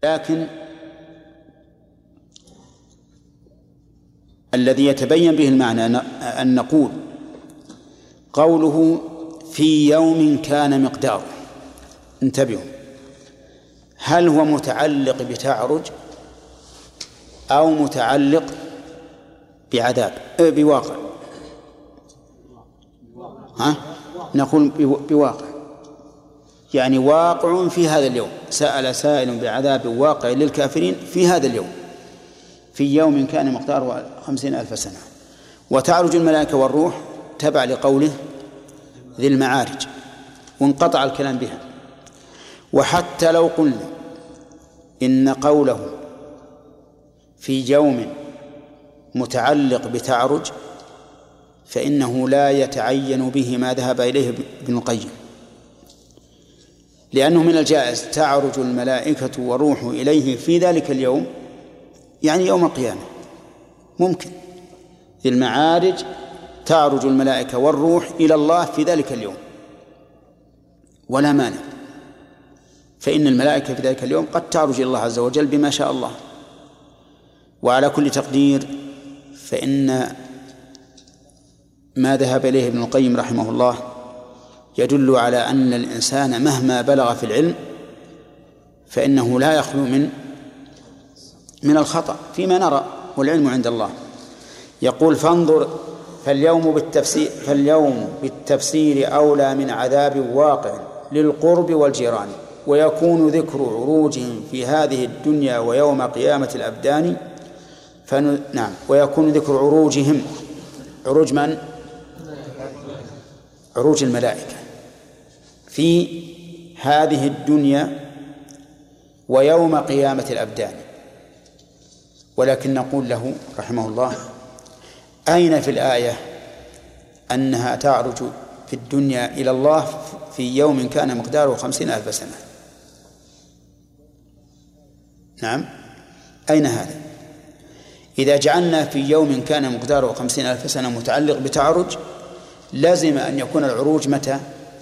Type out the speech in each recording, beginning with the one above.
لكن الذي يتبين به المعنى أن نقول قوله في يوم كان مقداره، انتبهوا، هل هو متعلق بتعرج أو متعلق بعذاب بواقع؟ نقول بواقع، يعني واقع في هذا اليوم. سأل سائل بعذاب واقع للكافرين في هذا اليوم، في يوم كان مقداره 50,000 سنة. وتعرج الملائكة والروح تبع لقوله ذي المعارج، وانقطع الكلام بها. وحتى لو قلنا إن قوله في يوم متعلق بتعرج فإنه لا يتعين به ما ذهب إليه ابن القيم، لأنه من الجائز تعرج الملائكة والروح إليه في ذلك اليوم، يعني يوم القيامة ممكن. في المعارج تعرج الملائكة والروح إلى الله في ذلك اليوم ولا مانع، فإن الملائكة في ذلك اليوم قد تعرج إلى الله عز وجل بما شاء الله. وعلى كل تقدير فإن ما ذهب إليه ابن القيم رحمه الله يدل على أن الإنسان مهما بلغ في العلم فإنه لا يخلو من الخطأ فيما نرى، والعلم عند الله. يقول فانظر فاليوم بالتفسير أولى من عذاب واقع للقرب والجيران، ويكون ذكر عروجهم في هذه الدنيا ويوم قيامة الأبدان نعم، ويكون ذكر عروجهم، عروج من؟ عروج الملائكة في هذه الدنيا ويوم قيامة الأبدان. ولكن نقول له رحمه الله أين في الآية أنها تعرج في الدنيا إلى الله في يوم كان مقداره 50,000 سنة؟ نعم، أين هذا؟ إذا جعلنا في يوم كان مقداره 50,000 سنة متعلق بتعرج لازم أن يكون العروج متى؟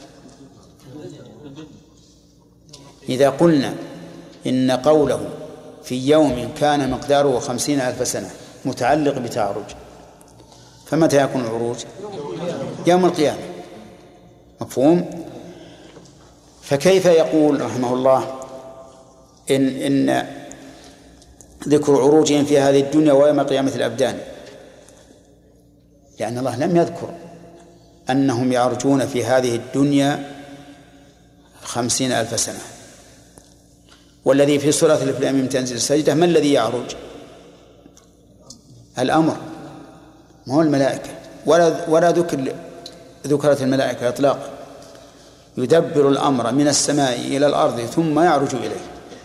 إذا قلنا إن قوله في يوم كان مقداره 50,000 سنة متعلق بتعرج، فمتى يكون العروج؟ يوم القيامة. مفهوم؟ فكيف يقول رحمه الله إن ذكر عروجهم في هذه الدنيا ويوم قيامة الأبدان؟ لأن الله لم يذكر أنهم يعرجون في هذه الدنيا 50,000 سنة. والذي في سورة الألف لام ميم تنزيل السجدة ما الذي يعرج؟ الأمر، ما هو الملائكة، ولا ذكرت الملائكة إطلاقا. يدبر الأمر من السماء إلى الأرض ثم يعرج إليه.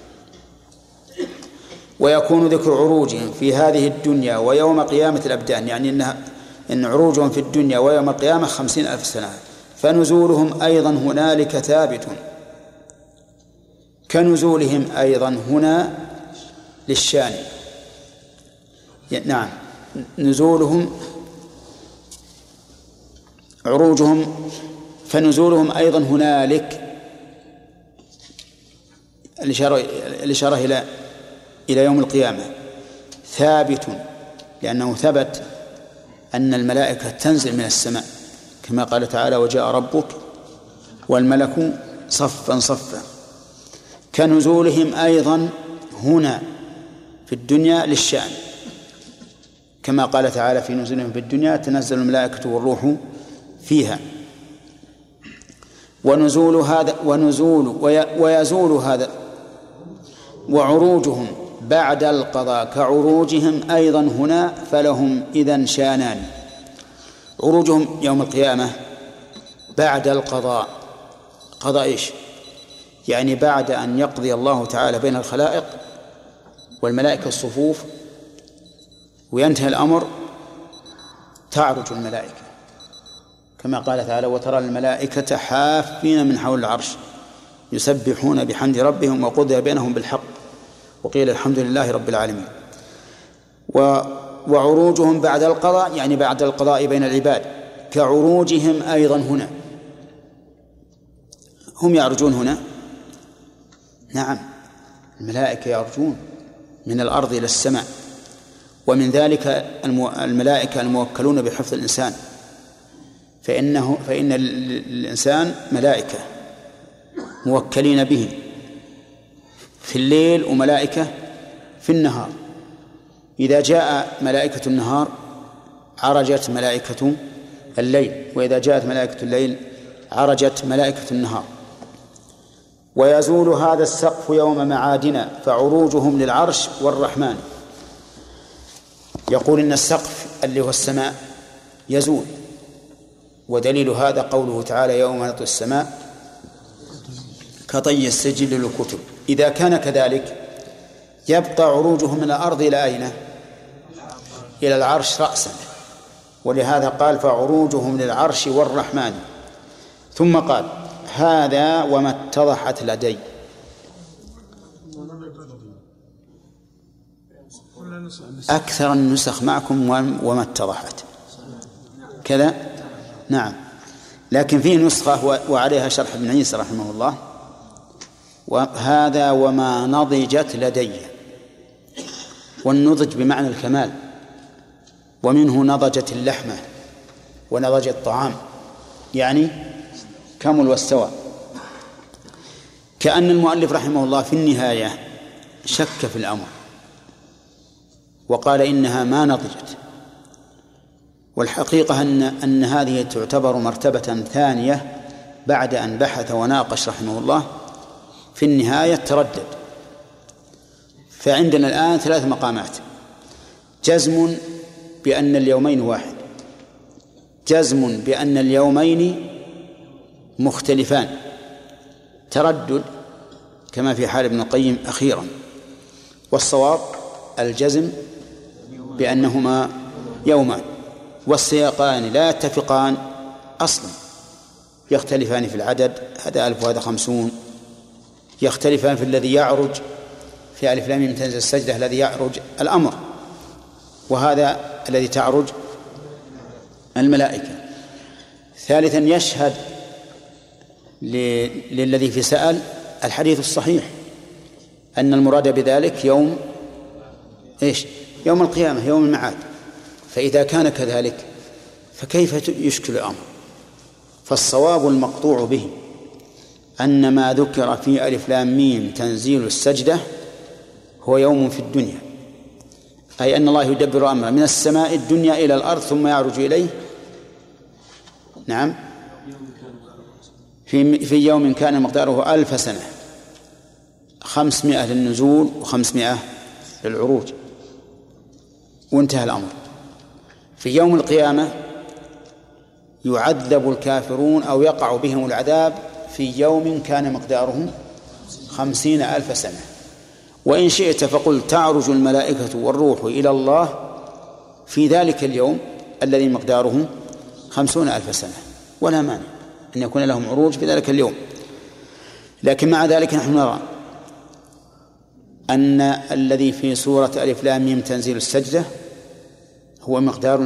ويكون ذكر عروجهم في هذه الدنيا ويوم قيامة الأبدان، يعني إن عروجهم في الدنيا ويوم القيامة 50,000 سنة. فنزولهم أيضا هنالك ثابت، كنزولهم أيضا هنا للشان. نعم، نزولهم عروجهم فنزولهم أيضا هنالك، الإشارة إلى يوم القيامة، ثابت، لأنه ثبت أن الملائكة تنزل من السماء كما قال تعالى وجاء ربك والملك صفا صفا. كنزولهم أيضا هنا في الدنيا للشأن، كما قال تعالى في نزولهم في الدنيا تنزل الملائكة والروح فيها. ويزول هذا وعروجهم بعد القضاء كعروجهم أيضا هنا، فلهم إذن شانان. عروجهم يوم القيامة بعد القضاء، قضاء إيش؟ يعني بعد أن يقضي الله تعالى بين الخلائق والملائكة الصفوف وينتهي الأمر تعرج الملائكة، كما قال تعالى وترى الملائكة حافين من حول العرش يسبحون بحمد ربهم وقضي بينهم بالحق وقيل الحمد لله رب العالمين. وعروجهم بعد القضاء يعني بعد القضاء بين العباد كعروجهم أيضا هنا، هم يعرجون هنا. نعم، الملائكة يعرجون من الأرض إلى السماء، ومن ذلك الملائكة الموكلون بحفظ الإنسان، فإن الإنسان ملائكة موكلين به في الليل وملائكة في النهار. إذا جاء ملائكة النهار عرجت ملائكة الليل، وإذا جاءت ملائكة الليل عرجت ملائكة النهار. ويزول هذا السقف يوم معادنا فعروجهم للعرش والرحمن. يقول إن السقف اللي هو السماء يزول، ودليل هذا قوله تعالى يوم نطوي السماء كطي السجل للكتب. إذا كان كذلك يبقى عروجهم من الأرض إلى أين؟ إلى العرش رأسا، ولهذا قال فعروجهم للعرش والرحمن. ثم قال هذا وما اتضحت لدي. أكثر النسخ معكم وما اتضحت كذا، نعم، لكن فيه نسخة وعليها شرح ابن عيسى رحمه الله، وهذا وما نضجت لدي. والنضج بمعنى الكمال، ومنه نضجت اللحمة ونضج الطعام، يعني كمل واستوى. كأن المؤلف رحمه الله في النهاية شك في الأمر وقال إنها ما نضجت، والحقيقة أن هذه تعتبر مرتبة ثانية بعد أن بحث وناقش رحمه الله. في النهاية تردد. فعندنا الآن 3 مقامات: جزم بأن اليومين واحد، جزم بأن اليومين مختلفان، تردد كما في حال ابن القيم أخيرا. والصواب الجزم بأنهما يومان، والسياقان لا يتفقان أصلا، يختلفان في العدد، هذا 1000 وهذا 50، يختلفان في الذي يعرج، في ألف لام ميم تنزل السجدة الذي يعرج الأمر، وهذا الذي تعرج الملائكة. ثالثا يشهد للذي في سأل الحديث الصحيح أن المراد بذلك يوم يوم القيامة، يوم المعاد. فإذا كان كذلك فكيف يشكل الأمر؟ فالصواب المقطوع به أن ما ذكر في ألف لام ميم تنزيل السجدة هو يوم في الدنيا، أي أن الله يدبر أمره من السماء الدنيا إلى الأرض ثم يعرج إليه، نعم، في يوم كان مقداره 1000 سنة، 500 للنزول و500 للعروج، وانتهى الأمر. في يوم القيامة يعذب الكافرون أو يقع بهم العذاب في يوم كان مقداره 50,000 سنة. وإن شئت فقل تعرج الملائكة والروح إلى الله في ذلك اليوم الذي مقداره 50,000 سنة، ولا مانع أن يكون لهم عروج في ذلك اليوم. لكن مع ذلك نحن نرى أن الذي في سورة ألف لام ميم تنزيل السجدة هو مقدار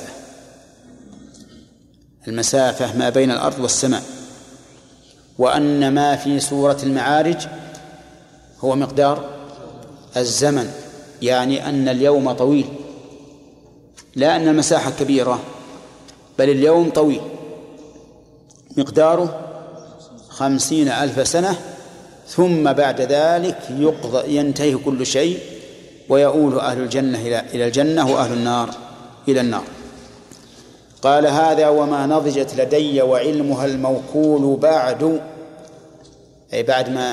المسافة ما بين الأرض والسماء، وأن ما في سورة المعارج هو مقدار الزمن، يعني أن اليوم طويل، لا أن المساحة كبيرة، بل اليوم طويل مقداره 50,000 سنة، ثم بعد ذلك ينتهي كل شيء ويؤول أهل الجنة إلى الجنة وأهل النار إلى النار. قال هذا وما نضجت لدي وعلمها الموكول بعد، أي بعد ما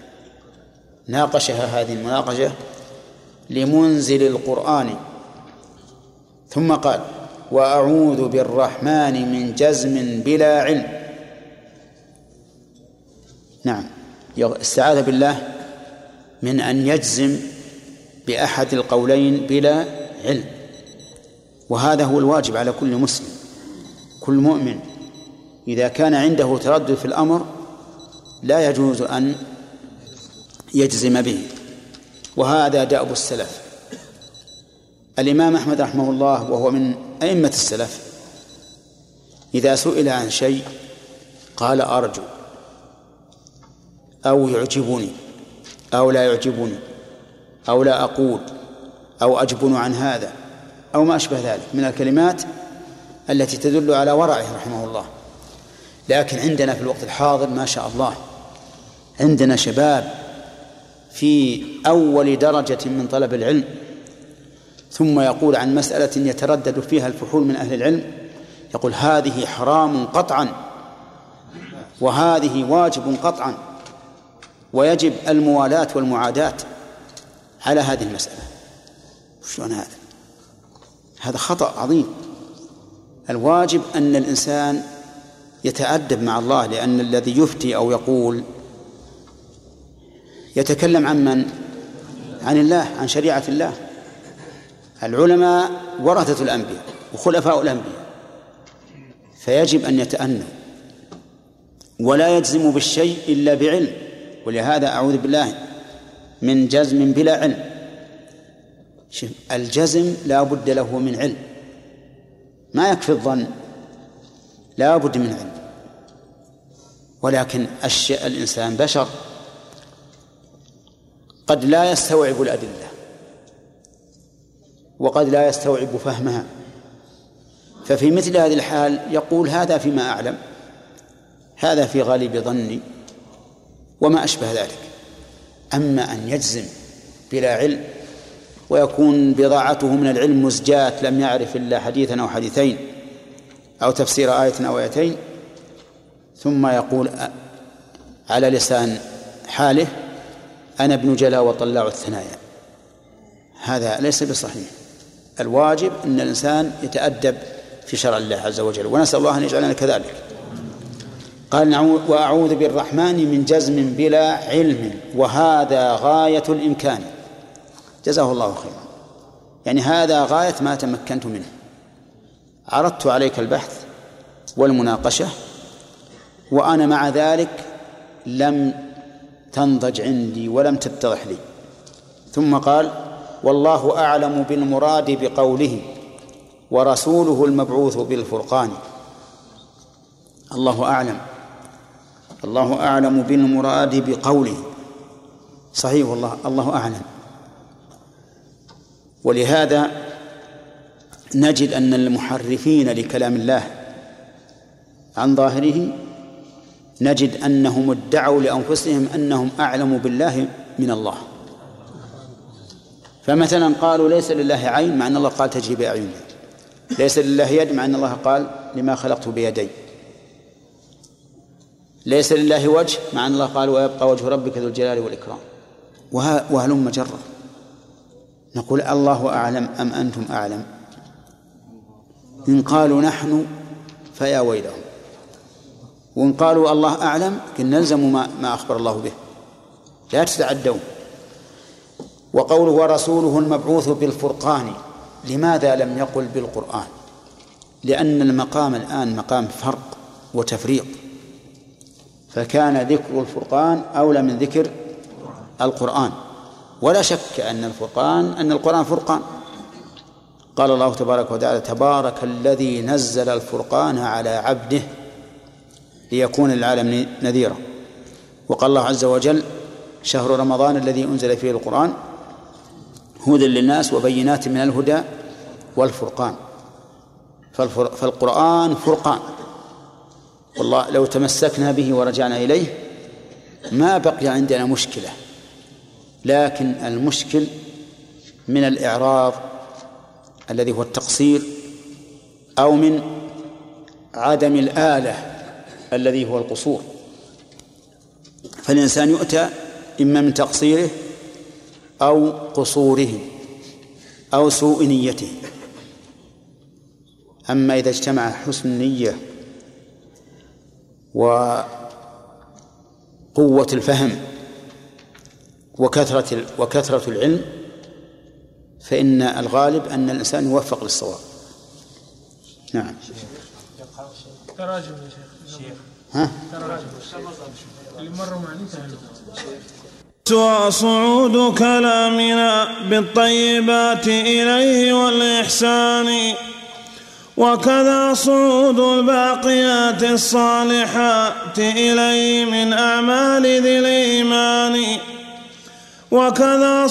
ناقشها هذه المناقشة لمنزل القرآن. ثم قال وأعوذ بالرحمن من جزم بلا علم. نعم، استعاذ بالله من أن يجزم بأحد القولين بلا علم، وهذا هو الواجب على كل مسلم. كل مؤمن إذا كان عنده تردد في الأمر لا يجوز أن يجزم به، وهذا دأب السلف. الإمام أحمد رحمه الله وهو من أئمة السلف إذا سئل عن شيء قال أرجو أو يعجبني أو لا يعجبني أو لا أقول أو أجبن عن هذا أو ما أشبه ذلك من الكلمات التي تدل على ورعه رحمه الله. لكن عندنا في الوقت الحاضر ما شاء الله عندنا شباب في أول درجة من طلب العلم، ثم يقول عن مسألة يتردد فيها الفحول من أهل العلم، يقول هذه حرام قطعا وهذه واجب قطعا، ويجب الموالاة والمعاداة على هذه المسألة. شلون هذا؟ هذا خطأ عظيم. الواجب أن الإنسان يتأدب مع الله، لأن الذي يفتي أو يقول يتكلم عن من؟ عن الله، عن شريعة الله. العلماء ورثة الأنبياء وخلفاء الأنبياء، فيجب أن يتأنوا ولا يجزم بالشيء إلا بعلم. ولهذا أعوذ بالله من جزم بلا علم. الجزم لا بد له من علم، ما يكفي الظن، لا بد من علم. ولكن الإنسان بشر قد لا يستوعب الأدلة وقد لا يستوعب فهمها، ففي مثل هذه الحال يقول هذا فيما أعلم، هذا في غالب ظني وما أشبه ذلك. أما أن يجزم بلا علم ويكون بضاعته من العلم مزجات، لم يعرف إلا حديثا أو حديثين أو تفسير آية أو آيتين، ثم يقول على لسان حاله أنا ابن جلا وطلاع الثنايا، هذا ليس بصحيح. الواجب أن الإنسان يتأدب في شرع الله عز وجل، ونسأل الله أن يجعلنا كذلك. قال وأعوذ بالرحمن من جزم بلا علم وهذا غاية الإمكان. جزاه الله خيرا، يعني هذا غاية ما تمكنت منه. عرضت عليك البحث والمناقشة وأنا مع ذلك لم تنضج عندي ولم تتضح لي. ثم قال والله أعلم بالمراد بقوله ورسوله المبعوث بالفرقان. الله أعلم، الله أعلم بالمراد بقوله، صحيح والله الله أعلم. ولهذا نجد أن المحرفين لكلام الله عن ظاهره نجد أنهم ادعوا لأنفسهم أنهم أعلم بالله من الله. فمثلا قالوا ليس لله عين مع أن الله قال تجري بأعيننا، ليس لله يد مع أن الله قال لما خلقت بيدي، ليس لله وجه مع أن الله قال ويبقى وجه ربك ذو الجلال والإكرام، وهلم جرة. نقول الله أعلم أم أنتم أعلم؟ إن قالوا نحن فيا ويلهم، وإن قالوا الله أعلم كن نلزم ما أخبر الله به، لا تتعدون. وقوله ورسوله المبعوث بالفرقان، لماذا لم يقل بالقرآن؟ لأن المقام الآن مقام فرق وتفريق، فكان ذكر الفرقان أولى من ذكر القرآن. ولا شك أن القرآن فرقان. قال الله تبارك وتعالى تبارك الذي نزل الفرقان على عبده ليكون للعالم نذيرا. وقال الله عز وجل شهر رمضان الذي أنزل فيه القرآن هدى للناس وبينات من الهدى والفرقان. فالقرآن فرقان، والله لو تمسكنا به ورجعنا إليه ما بقي عندنا مشكلة، لكن المشكل من الإعراض الذي هو التقصير، أو من عدم الآلة الذي هو القصور. فالإنسان يؤتى إما من تقصيره أو قصوره أو سوء نيته. أما إذا اجتمع حسن النية وقوة الفهم وكثرة العلم فإن الغالب أن الإنسان يوفق للصواب. نعم. تراجم يا شيخ. تراجم اللي مروا معنا صعود كلامنا بالطيبات إليه والإحسان، وكذا صعود الباقيات الصالحات إليه من أعمال ذي الإيمان. وكذا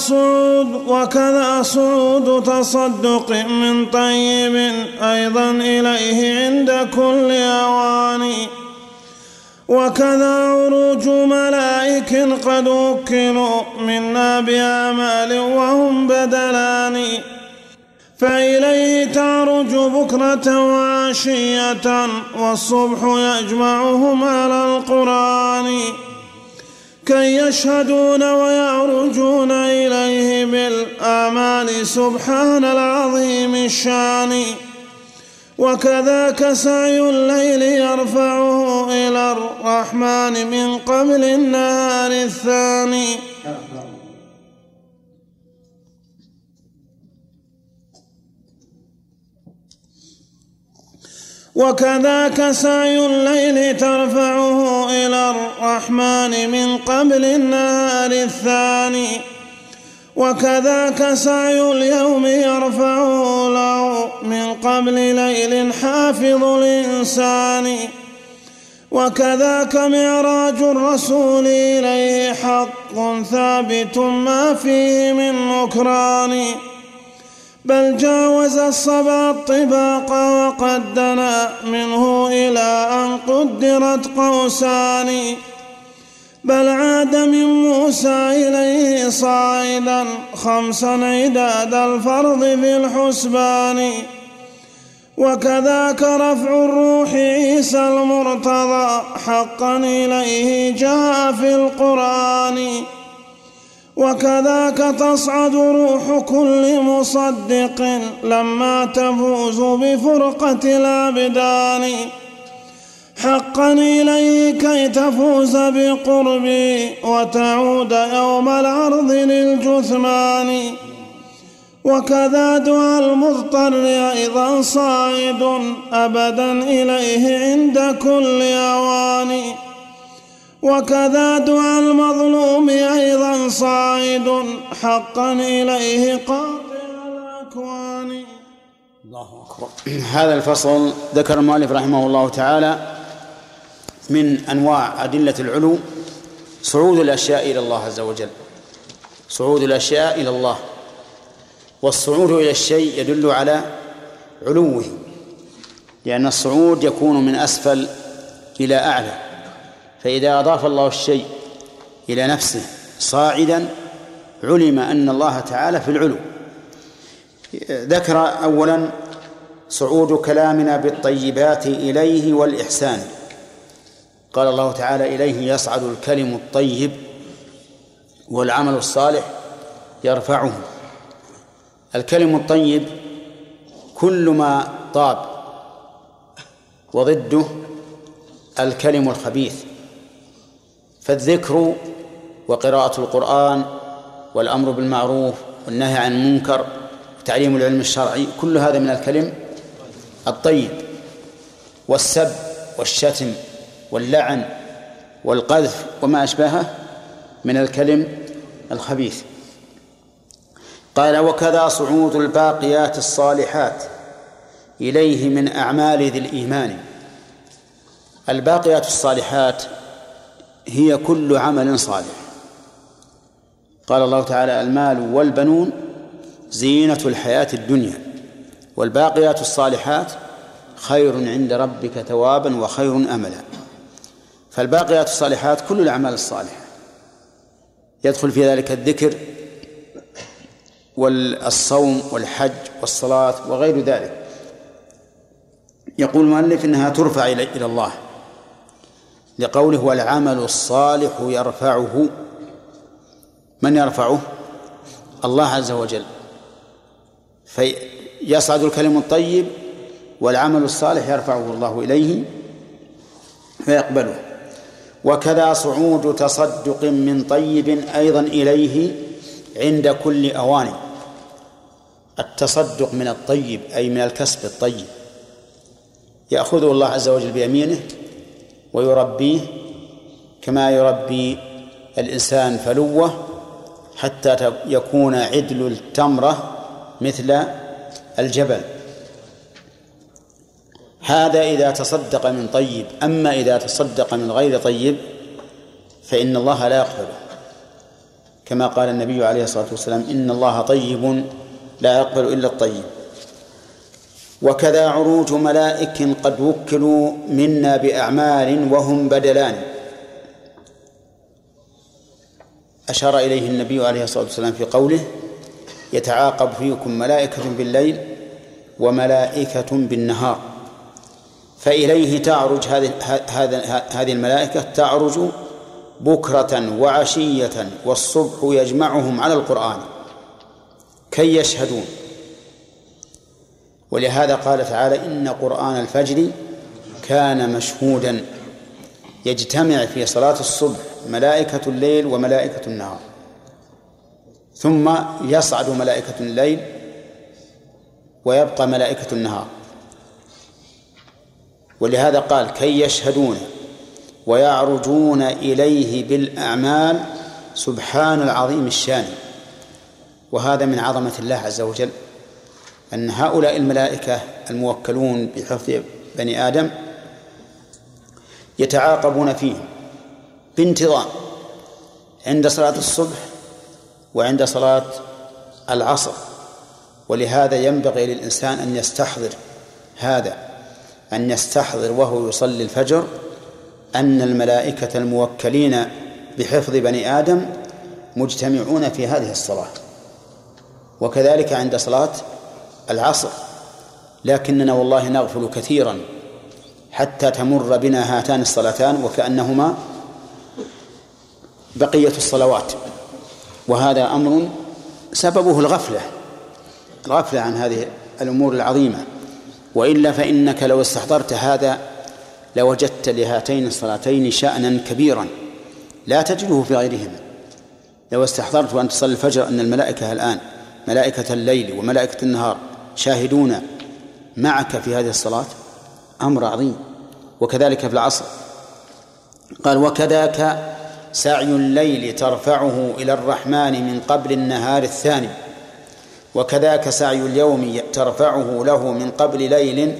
صعود تصدق من طيب أيضا إليه عند كل أوان. وكذا عروج ملائك قد وكلوا منا بأعمال وهم بدلان، فإليه تعرج بكرة وعشية والصبح يجمعهم على القرآن، كي يشهدون ويعرجون إليه بالآمال سبحان العظيم الشان. وكذاك سعي الليل يرفعه إلى الرحمن من قبل النهار الثاني. وكذاك سعي الليل ترفعه إلى الرحمن من قبل النهار الثاني. وكذاك سعي اليوم يرفعه له من قبل ليل حافظ الإنسان. وكذاك معراج الرسول إليه حق ثابت ما فيه من نكران، بل جاوز الصبا الطباق وقد دنا منه إلى أن قدرت قوسان، بل عاد من موسى إليه صاعدا 5 عداد الفرض في الحسبان. وكذاك رفع الروح عيسى المرتضى حقا إليه جاء في القرآن. وكذاك تصعد روح كل مصدق لما تفوز بفرقة الأبدان، حقا إليه كي تفوز بقربي وتعود يوم العرض للجثمان. وكذا دعاء المضطر أيضا صاعد أبدا إليه عند كل أوان. وكذا دعاء المظلوم أيضا صاعد حقا إليه قاطع الأكوان. الله أكبر. هذا الفصل ذكر المؤلف رحمه الله تعالى من أنواع أدلة العلو صعود الأشياء إلى الله عز وجل، صعود الأشياء إلى الله. والصعود إلى الشيء يدل على علوه، لأن الصعود يكون من أسفل إلى أعلى، فإذا أضاف الله الشيء إلى نفسه صاعدا علم أن الله تعالى في العلو. ذكر أولا صعود كلامنا بالطيبات إليه والإحسان. قال الله تعالى إليه يصعد الكلم الطيب والعمل الصالح يرفعه. الكلم الطيب كل ما طاب، وضده الكلم الخبيث. فالذكر وقراءة القرآن والأمر بالمعروف والنهي عن المنكر وتعليم العلم الشرعي كل هذا من الكلم الطيب. والسب والشتم واللعن والقذف وما أشبهه من الكلم الخبيث. قال وكذا صعود الباقيات الصالحات إليه من أعمال ذي الإيمان. الباقيات الصالحات هي كل عمل صالح. قال الله تعالى المال والبنون زينة الحياة الدنيا والباقيات الصالحات خير عند ربك ثوابا وخير أملا. فالباقيات الصالحات كل الأعمال الصالحة، يدخل في ذلك الذكر والصوم والحج والصلاة وغير ذلك. يقول المؤلف إنها ترفع إلى الله لقوله والعمل الصالح يرفعه. من يرفعه؟ الله عز وجل. فيصعد الكلم الطيب والعمل الصالح يرفعه الله إليه فيقبله. وكذا صعود تصدق من طيب أيضا إليه عند كل أوان. التصدق من الطيب أي من الكسب الطيب يأخذه الله عز وجل بيمينه ويربيه كما يربي الإنسان فلوه حتى يكون عدل التمرة مثل الجبل. هذا إذا تصدق من طيب. أما إذا تصدق من غير طيب فإن الله لا يقبله، كما قال النبي عليه الصلاة والسلام: إن الله طيب لا يقبل إلا الطيب. وكذا عروج ملائك قد وكلوا منا بأعمال وهم بدلان. أشار إليه النبي عليه الصلاة والسلام في قوله: يتعاقب فيكم ملائكة بالليل وملائكة بالنهار. فإليه تعرج هذه الملائكة، تعرج بكرة وعشية، والصبح يجمعهم على القرآن كي يشهدون. ولهذا قال تعالى: إن قرآن الفجر كان مشهودا. يجتمع في صلاة الصبح ملائكة الليل وملائكة النهار، ثم يصعد ملائكة الليل ويبقى ملائكة النهار. ولهذا قال: كي يشهدون ويعرجون إليه بالأعمال سبحان العظيم الشان. وهذا من عظمة الله عز وجل، أن هؤلاء الملائكة الموكلون بحفظ بني آدم يتعاقبون فيهم بانتظام عند صلاة الصبح وعند صلاة العصر. ولهذا ينبغي للإنسان أن يستحضر هذا، أن يستحضر وهو يصلي الفجر أن الملائكة الموكلين بحفظ بني آدم مجتمعون في هذه الصلاة، وكذلك عند صلاة العصر. لكننا والله نغفل كثيرا حتى تمر بنا هاتان الصلاتان وكأنهما بقية الصلوات، وهذا أمر سببه الغفلة عن هذه الأمور العظيمة. وإلا فإنك لو استحضرت هذا لوجدت لهاتين الصلاتين شأنا كبيرا لا تجده في غيرهما. لو استحضرت وأن تصلي الفجر أن الملائكة الآن ملائكة الليل وملائكة النهار شاهدون معك في هذه الصلاة، أمر عظيم. وكذلك في العصر قال: وكذاك سعي الليل ترفعه إلى الرحمن من قبل النهار الثاني، وكذاك سعي اليوم ترفعه له من قبل ليل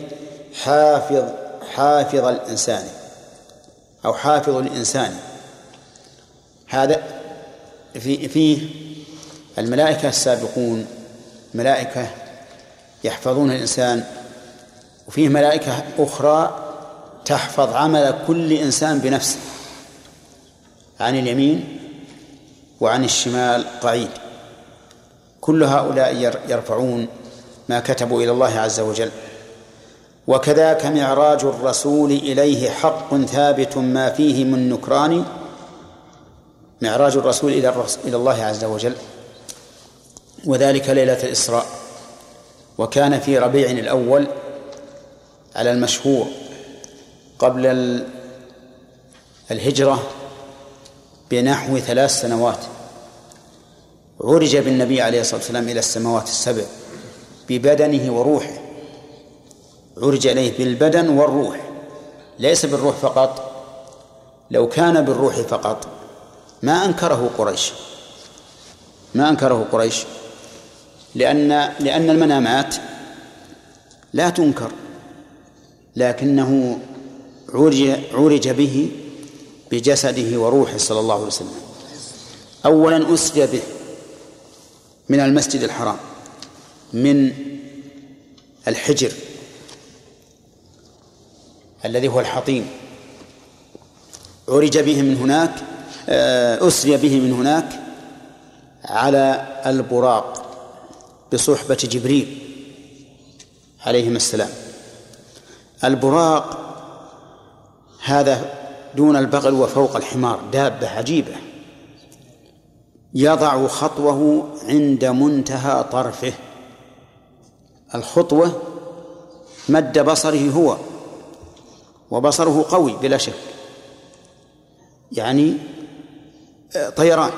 حافظ الإنسان أو حافظ الإنسان. هذا فيه الملائكة السابقون ملائكة يحفظون الإنسان، وفيه ملائكة أخرى تحفظ عمل كل إنسان بنفسه، عن اليمين وعن الشمال قعيد. كل هؤلاء يرفعون ما كتبوا إلى الله عز وجل. وكذاك معراج الرسول إليه حق ثابت ما فيه من نكران. معراج الرسول إلى الله عز وجل، وذلك ليلة الإسراء، وكان في ربيع الأول على المشهور قبل الهجرة بنحو 3 سنوات. عرج بالنبي عليه الصلاة والسلام إلى السماوات السبع ببدنه وروحه. عرج إليه بالبدن والروح، ليس بالروح فقط. لو كان بالروح فقط ما أنكره قريش، لأن المنامات لا تنكر، لكنه عرج به بجسده وروحه صلى الله عليه وسلم. أولا أسري به من المسجد الحرام، من الحجر الذي هو الحطيم، عرج به من هناك، أسري به من هناك على البراق بصحبة جبريل عليهم السلام. البراق هذا دون البغل وفوق الحمار، دابة عجيبة، يضع خطوه عند منتهى طرفه. الخطوة مد بصره هو، وبصره قوي بلا شك، يعني طيران.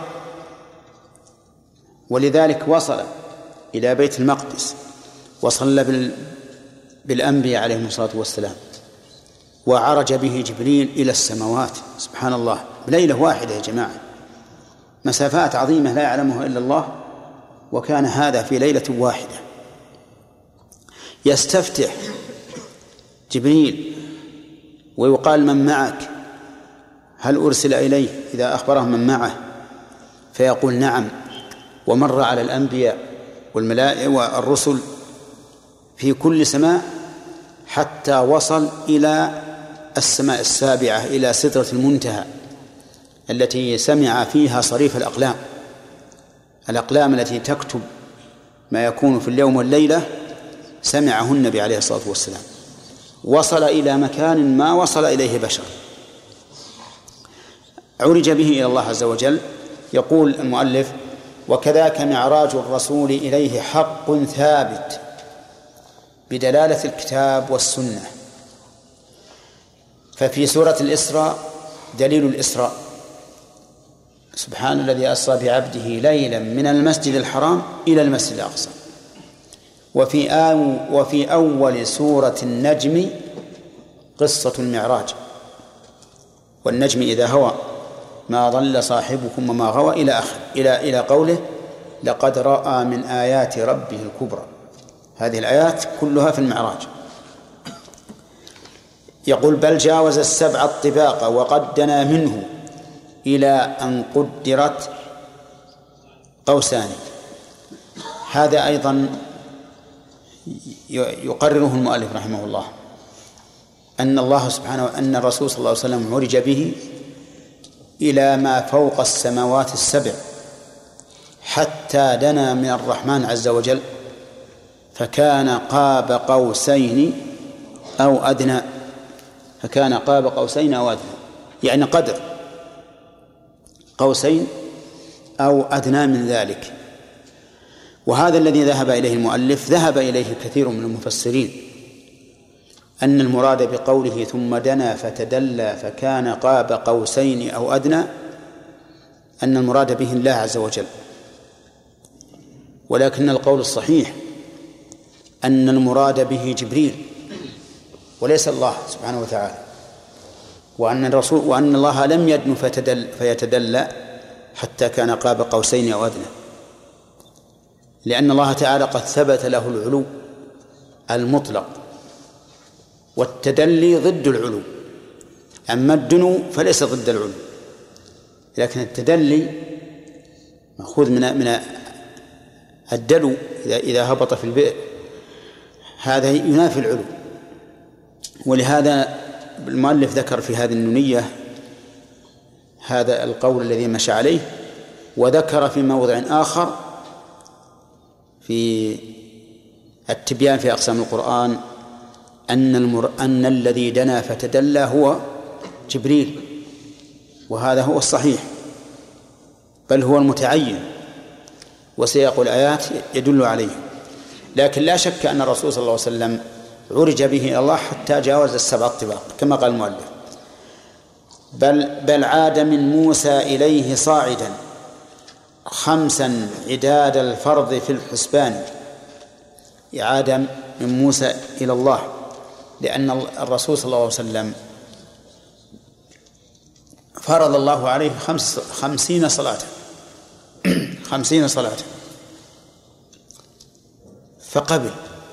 ولذلك وصل إلى بيت المقدس وصلى بالأنبياء عليهم الصلاة والسلام، وعرج به جبريل إلى السماوات. سبحان الله، بليلة واحدة يا جماعة، مسافات عظيمة لا يعلمها إلا الله، وكان هذا في ليلة واحدة. يستفتح جبريل ويقال: من معك؟ هل أرسل إليه إذا أخبره من معه؟ فيقول نعم، ومر على الأنبياء والملائكة والرسل في كل سماء حتى وصل إلى السماء السابعة، إلى سدرة المنتهى التي سمع فيها صريف الأقلام التي تكتب ما يكون في اليوم والليلة، سمعه النبي عليه الصلاة والسلام. وصل إلى مكان ما وصل إليه بشر، عرج به إلى الله عز وجل. يقول المؤلف: وكذاك معراج الرسول إليه حق ثابت بدلالة الكتاب والسنة. ففي سورة الإسراء دليل الإسراء: سبحان الذي أسرى بعبده ليلا من المسجد الحرام إلى المسجد الأقصى. وفي أول سورة النجم قصة المعراج: والنجم إذا هوى ما ضل صاحبكم وما غوى إلى قوله: لقد رأى من آيات ربه الكبرى. هذه الآيات كلها في المعراج. يقول: بل جاوز السبع الطباق وقد دنا منه إلى أن قدرت قوسان. هذا أيضا يقرره المؤلف رحمه الله، أن الله سبحانه وأن الرسول صلى الله عليه وسلم عرج به إلى ما فوق السماوات السبع حتى دنا من الرحمن عز وجل، فكان قاب قوسين أو أدنى. فكان قاب قوسين أو أدنى، يعني قدر قوسين أو أدنى من ذلك. وهذا الذي ذهب إليه المؤلف ذهب إليه كثير من المفسرين، أن المراد بقوله ثم دنا فتدلى فكان قاب قوسين أو أدنى أن المراد به الله عز وجل. ولكن القول الصحيح أن المراد به جبريل وليس الله سبحانه وتعالى، وأن الله لم يدن فيتدلى حتى كان قاب قوسين أو أدنى، لأن الله تعالى قد ثبت له العلو المطلق، والتدلي ضد العلو. أما الدنو فليس ضد العلو، لكن التدلي مأخوذ من الدلو إذا هبط في البئر، هذا ينافي العلو. ولهذا المؤلف ذكر في هذه النونية هذا القول الذي مشى عليه، وذكر في موضع آخر في التبيان في أقسام القرآن أن الذي دنا فتدلى هو جبريل، وهذا هو الصحيح، بل هو المتعين، وسياق الآيات يدل عليه. لكن لا شك أن الرسول صلى الله عليه وسلم عرج به إلى الله حتى جاوز السبع الطباق كما قال المؤلف: بل عاد من موسى إليه صاعدا 5 عداد الفرض في الحسبان. عاد من موسى إلى الله، لأن الرسول صلى الله عليه وسلم فرض الله عليه 50 صلاة 50 صلاة، فقبل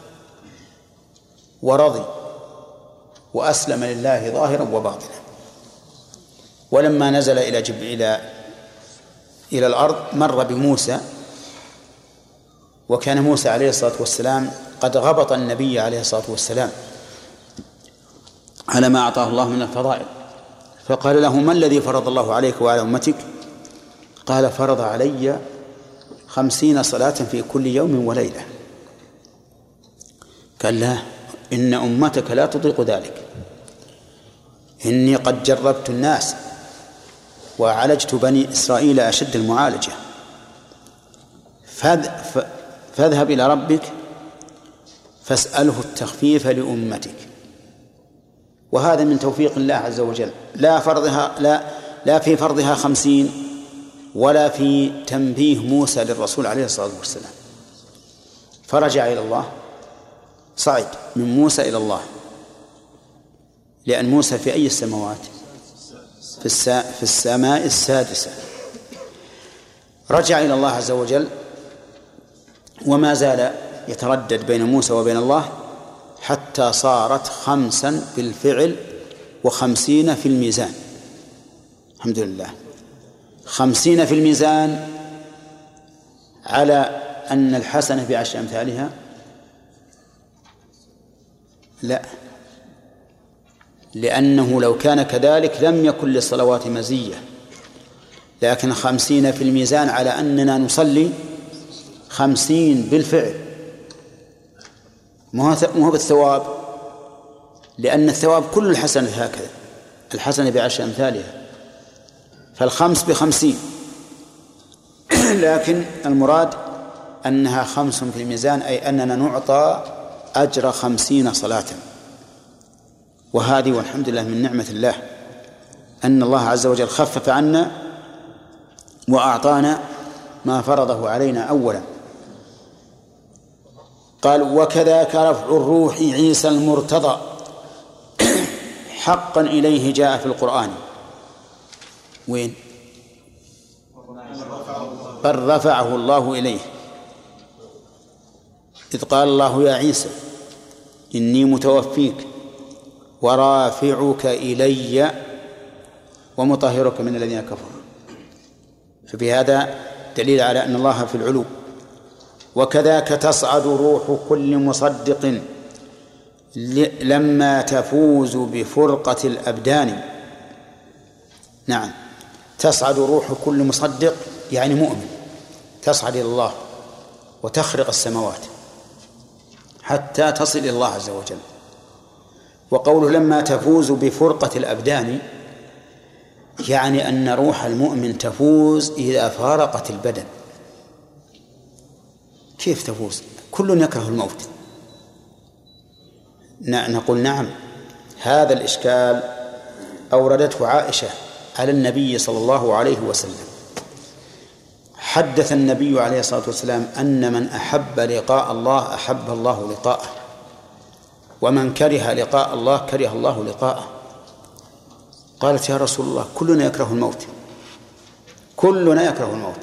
ورضي وأسلم لله ظاهرا وباطنا. ولما نزل إلى الأرض مر بموسى، وكان موسى عليه الصلاة والسلام قد غبط النبي عليه الصلاة والسلام على ما أعطاه الله من الفضائل، فقال له: ما الذي فرض الله عليك وعلى أمتك؟ قال: فرض علي 50 صلاة في كل يوم وليلة. قال: لا، إن أمتك لا تطيق ذلك، إني قد جربت الناس وعالجت بني إسرائيل أشد المعالجة، فاذهب إلى ربك فاسأله التخفيف لأمتك. وهذا من توفيق الله عز وجل، لا في فرضها 50 ولا في تنبيه موسى للرسول عليه الصلاة والسلام. فرجع إلى الله، صعد من موسى إلى الله، لأن موسى في أي السماوات؟ في السماء السادسة. رجع إلى الله عز وجل، وما زال يتردد بين موسى وبين الله حتى صارت 5 بالفعل و50 في الميزان. الحمد لله. 50 في الميزان على أن الحسنة ب10 أمثالها؟ لا، لأنه لو كان كذلك لم يكن للصلوات مزية، لكن 50 في الميزان على أننا نصلي 50 بالفعل، مو بالثواب، لأن الثواب كل الحسنة هكذا، الحسنة ب10 أمثالها، فالخمس ب50، لكن المراد أنها 5 في الميزان، أي أننا نعطى أجر 50 صلاة. وهذه والحمد لله من نعمة الله أن الله عز وجل خفف عنا وأعطانا ما فرضه علينا أولا. قال: وكذاك رفع الروح عيسى المرتضى حقا إليه جاء في القرآن. وين؟ بل رفعه الله إليه، إذ قال الله: يا عيسى إني متوفيك ورافعك إلي ومطهرك من الذين كفروا. ففي هذا دليل على أن الله في العلو. وكذاك تصعد روح كل مصدق لما تفوز بفرقة الأبدان. نعم، تصعد روح كل مصدق يعني مؤمن، تصعد إلى الله وتخرق السماوات حتى تصل إلى الله عز وجل. وقوله لما تفوز بفرقة الأبدان يعني أن روح المؤمن تفوز إذا فارقت البدن. كيف تفوز؟ كل يكره الموت. نقول نعم، هذا الإشكال أوردته عائشة على النبي صلى الله عليه وسلم. حدث النبي عليه الصلاة والسلام أن من أحب لقاء الله أحب الله لقاءه، ومن كره لقاء الله كره الله لقاءه. قالت: يا رسول الله كلنا يكره الموت، كلنا يكره الموت.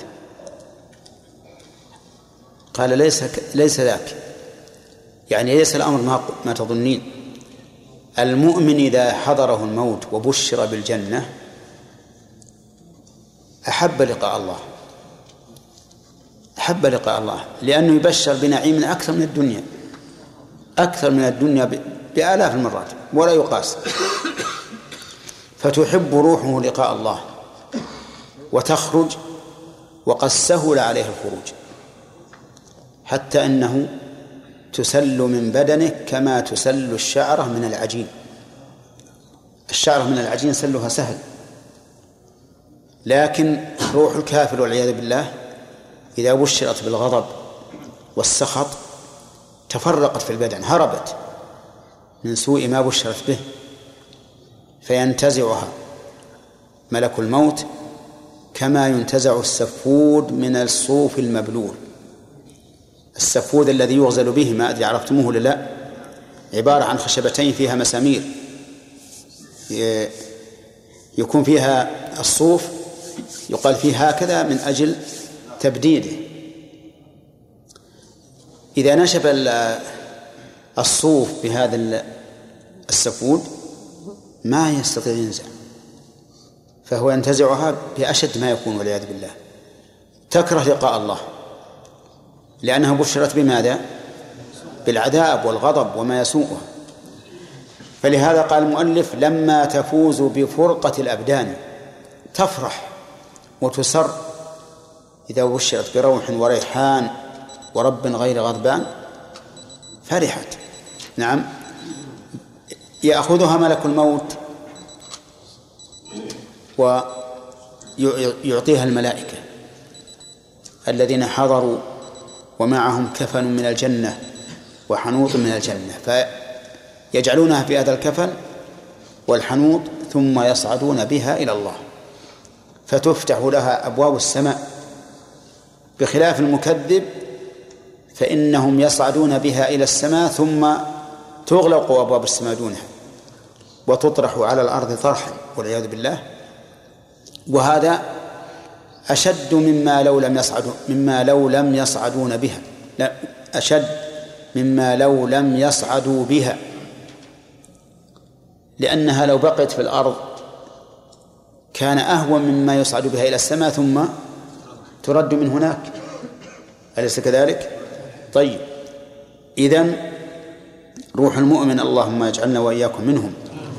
قال: ليس ذاك، يعني ليس الأمر ما تظنين. المؤمن إذا حضره الموت وبشر بالجنة أحب لقاء الله، أحب لقاء الله، لأنه يبشر بنعيم أكثر من الدنيا، أكثر من الدنيا بآلاف المرات ولا يقاس. فتحب روحه لقاء الله وتخرج، وقد سهل عليه الخروج، حتى أنه تسل من بدنه كما تسل الشعرة من العجين. الشعرة من العجين سلها سهل، لكن روح الكافر والعياذ بالله إذا بشرت بالغضب والسخط تفرقت في البدن، هربت من سوء ما بشرت به، فينتزعها ملك الموت كما ينتزع السفود من الصوف المبلول. السفود الذي يغزل به، ما أدري عرفتموه ولا لا، عبارة عن خشبتين فيها مسامير يكون فيها الصوف، يقال فيه هكذا من أجل تبديده. إذا نشف الصوف بهذا السفود ما يستطيع ينزع، فهو ينتزعها بأشد ما يكون والعياذ بالله. تكره لقاء الله لأنها بشرت بماذا؟ بالعذاب والغضب وما يسوءها. فلهذا قال المؤلف لما تفوز بفرقة الأبدان، تفرح وتسر إذا بشرت بروح وريحان ورب غير غضبان فرحت. نعم، يأخذها ملك الموت ويعطيها الملائكة الذين حضروا ومعهم كفن من الجنة وحنوط من الجنة، فيجعلونها في هذا الكفن والحنوط ثم يصعدون بها إلى الله، فتفتح لها أبواب السماء، بخلاف المكذب فإنهم يصعدون بها إلى السماء ثم تغلق أبواب السماء دونها وتطرح على الأرض طرحا والعياذ بالله. وهذا أشد مما لو لم يصعدون بها، لا، أشد مما لو لم يصعدوا بها، لأنها لو بقيت في الأرض كان أهون مما يصعد بها إلى السماء ثم ترد من هناك، أليس كذلك؟ طيب، إذن روح المؤمن اللهم اجعلنا وإياكم منهم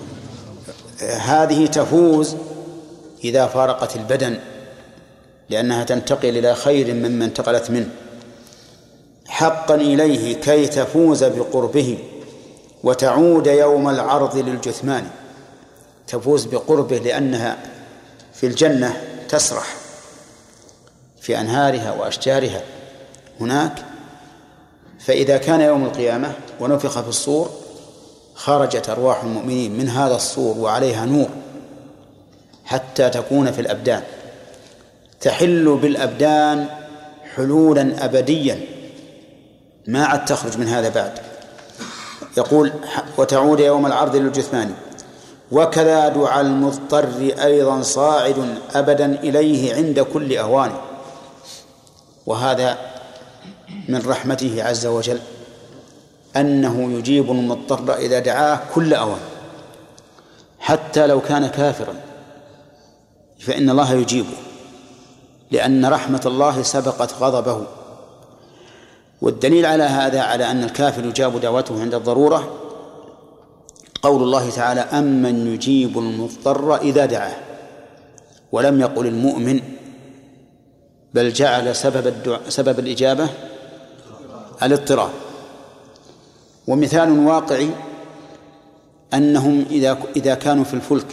هذه تفوز إذا فارقت البدن، لأنها تنتقل إلى خير مما انتقلت منه. حقا إليه كي تفوز بقربه وتعود يوم العرض للجثمان. تفوز بقربه لأنها في الجنة تسرح في أنهارها وأشجارها هناك، فإذا كان يوم القيامة ونفخ في الصور خرجت أرواح المؤمنين من هذا الصور وعليها نور حتى تكون في الأبدان، تحل بالأبدان حلولا أبديا ما عاد تخرج من هذا بعد. يقول وتعود يوم العرض للجثمان. وكذا دعاء المضطر أيضا صاعد أبدا إليه عند كل أوان. وهذا من رحمته عز وجل أنه يجيب المضطر إذا دعاه كل أوان، حتى لو كان كافرا فإن الله يجيبه، لأن رحمة الله سبقت غضبه. والدليل على هذا على أن الكافر يجاب دعوته عند الضرورة قول الله تعالى أمن يجيب المضطر إذا دعاه، ولم يقل المؤمن، بل جعل سبب الإجابة الاضطرار. ومثال واقعي أنهم إذا كانوا في الفلك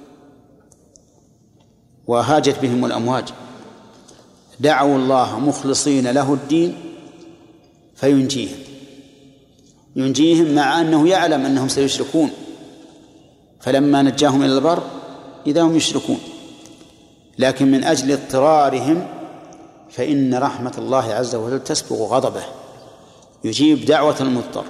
وهاجت بهم الأمواج دعوا الله مخلصين له الدين ينجيهم مع أنه يعلم أنهم سيشركون، فلما نجاهم إلى البر إذا هم يشركون، لكن من أجل اضطرارهم فإن رحمة الله عز وجل تسبق غضبه، يجيب دعوة المضطر.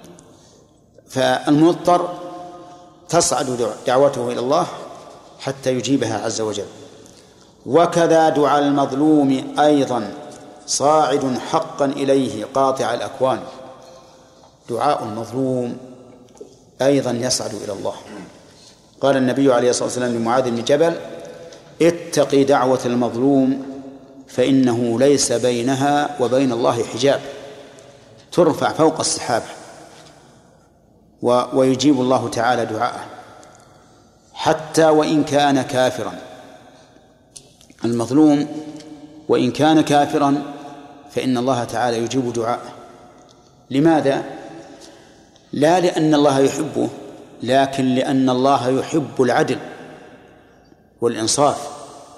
فالمضطر تصعد دعوته إلى الله حتى يجيبها عز وجل. وكذا دعاء المظلوم أيضا صاعد حقا إليه قاطع الأكوان. دعاء المظلوم أيضا يصعد إلى الله. قال النبي عليه الصلاة والسلام لمعاذ بن جبل اتقي دعوة المظلوم فإنه ليس بينها وبين الله حجاب، ترفع فوق السحاب ويجيب الله تعالى دعاءه حتى وإن كان كافرا. المظلوم وإن كان كافرا فإن الله تعالى يجيب دعاءه. لماذا؟ لا لأن الله يحبه، لكن لأن الله يحب العدل والإنصاف،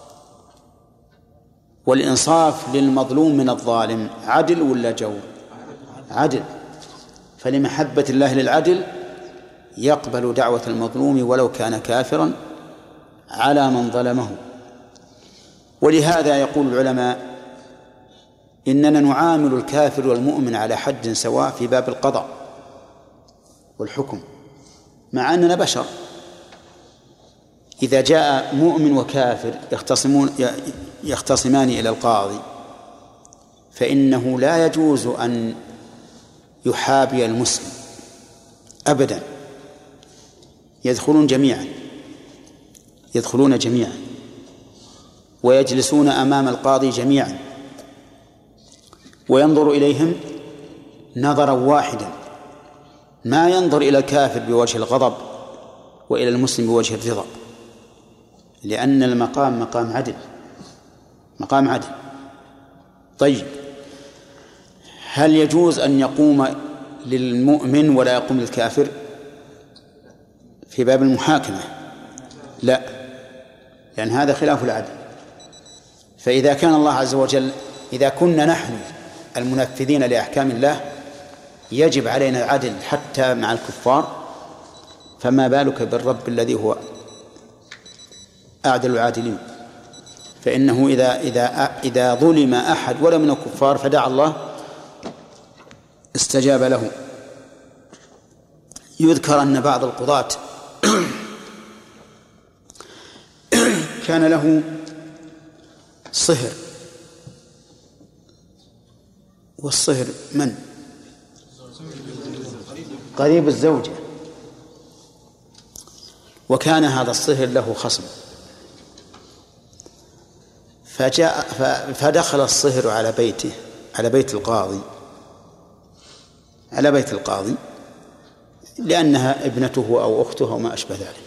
والإنصاف للمظلوم من الظالم عدل ولا جور؟ عدل. فلمحبة الله للعدل يقبل دعوة المظلوم ولو كان كافرا على من ظلمه. ولهذا يقول العلماء إننا نعامل الكافر والمؤمن على حد سواء في باب القضاء والحكم، مع أننا بشر. إذا جاء مؤمن وكافر يختصمان إلى القاضي فإنه لا يجوز أن يحابي المسلم أبدا، يدخلون جميعا ويجلسون أمام القاضي جميعا وينظر إليهم نظرا واحدا، ما ينظر إلى الكافر بوجه الغضب وإلى المسلم بوجه الرضا، لأن المقام مقام عدل. طيب، هل يجوز أن يقوم للمؤمن ولا يقوم للكافر في باب المحاكمة؟ لا، لأن هذا خلاف العدل. فإذا كان الله عز وجل، إذا كنا نحن المنفذين لأحكام الله يجب علينا العدل حتى مع الكفار، فما بالك بالرب الذي هو أعدل العادلين؟ فإنه إذا ظلم أحد ولا من الكفار فدعا الله استجاب له. يذكر أن بعض القضاة كان له صهر، والصهر من؟ قريب الزوجة، وكان هذا الصهر له خصم فدخل الصهر على بيته، على بيت القاضي، لأنها ابنته أو أخته أو ما أشبه ذلك.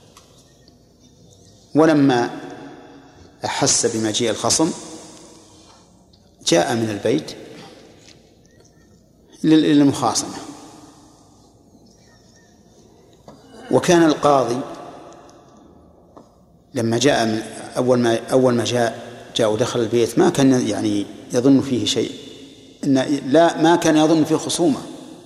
ولما أحس بمجيء الخصم جاء من البيت للمخاصمة. وكان القاضي لما جاء من أول ما جاء ودخل البيت ما كان يعني يظن فيه شيء، ما كان يظن فيه خصومة.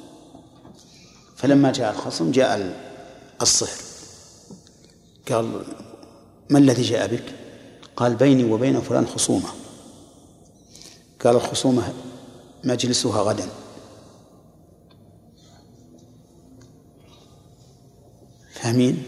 فلما جاء الخصم جاء الصهر قال: ما الذي جاء بك؟ قال: بيني وبين فلان خصومة. قال: الخصومة مجلسها غدا. فاهمين؟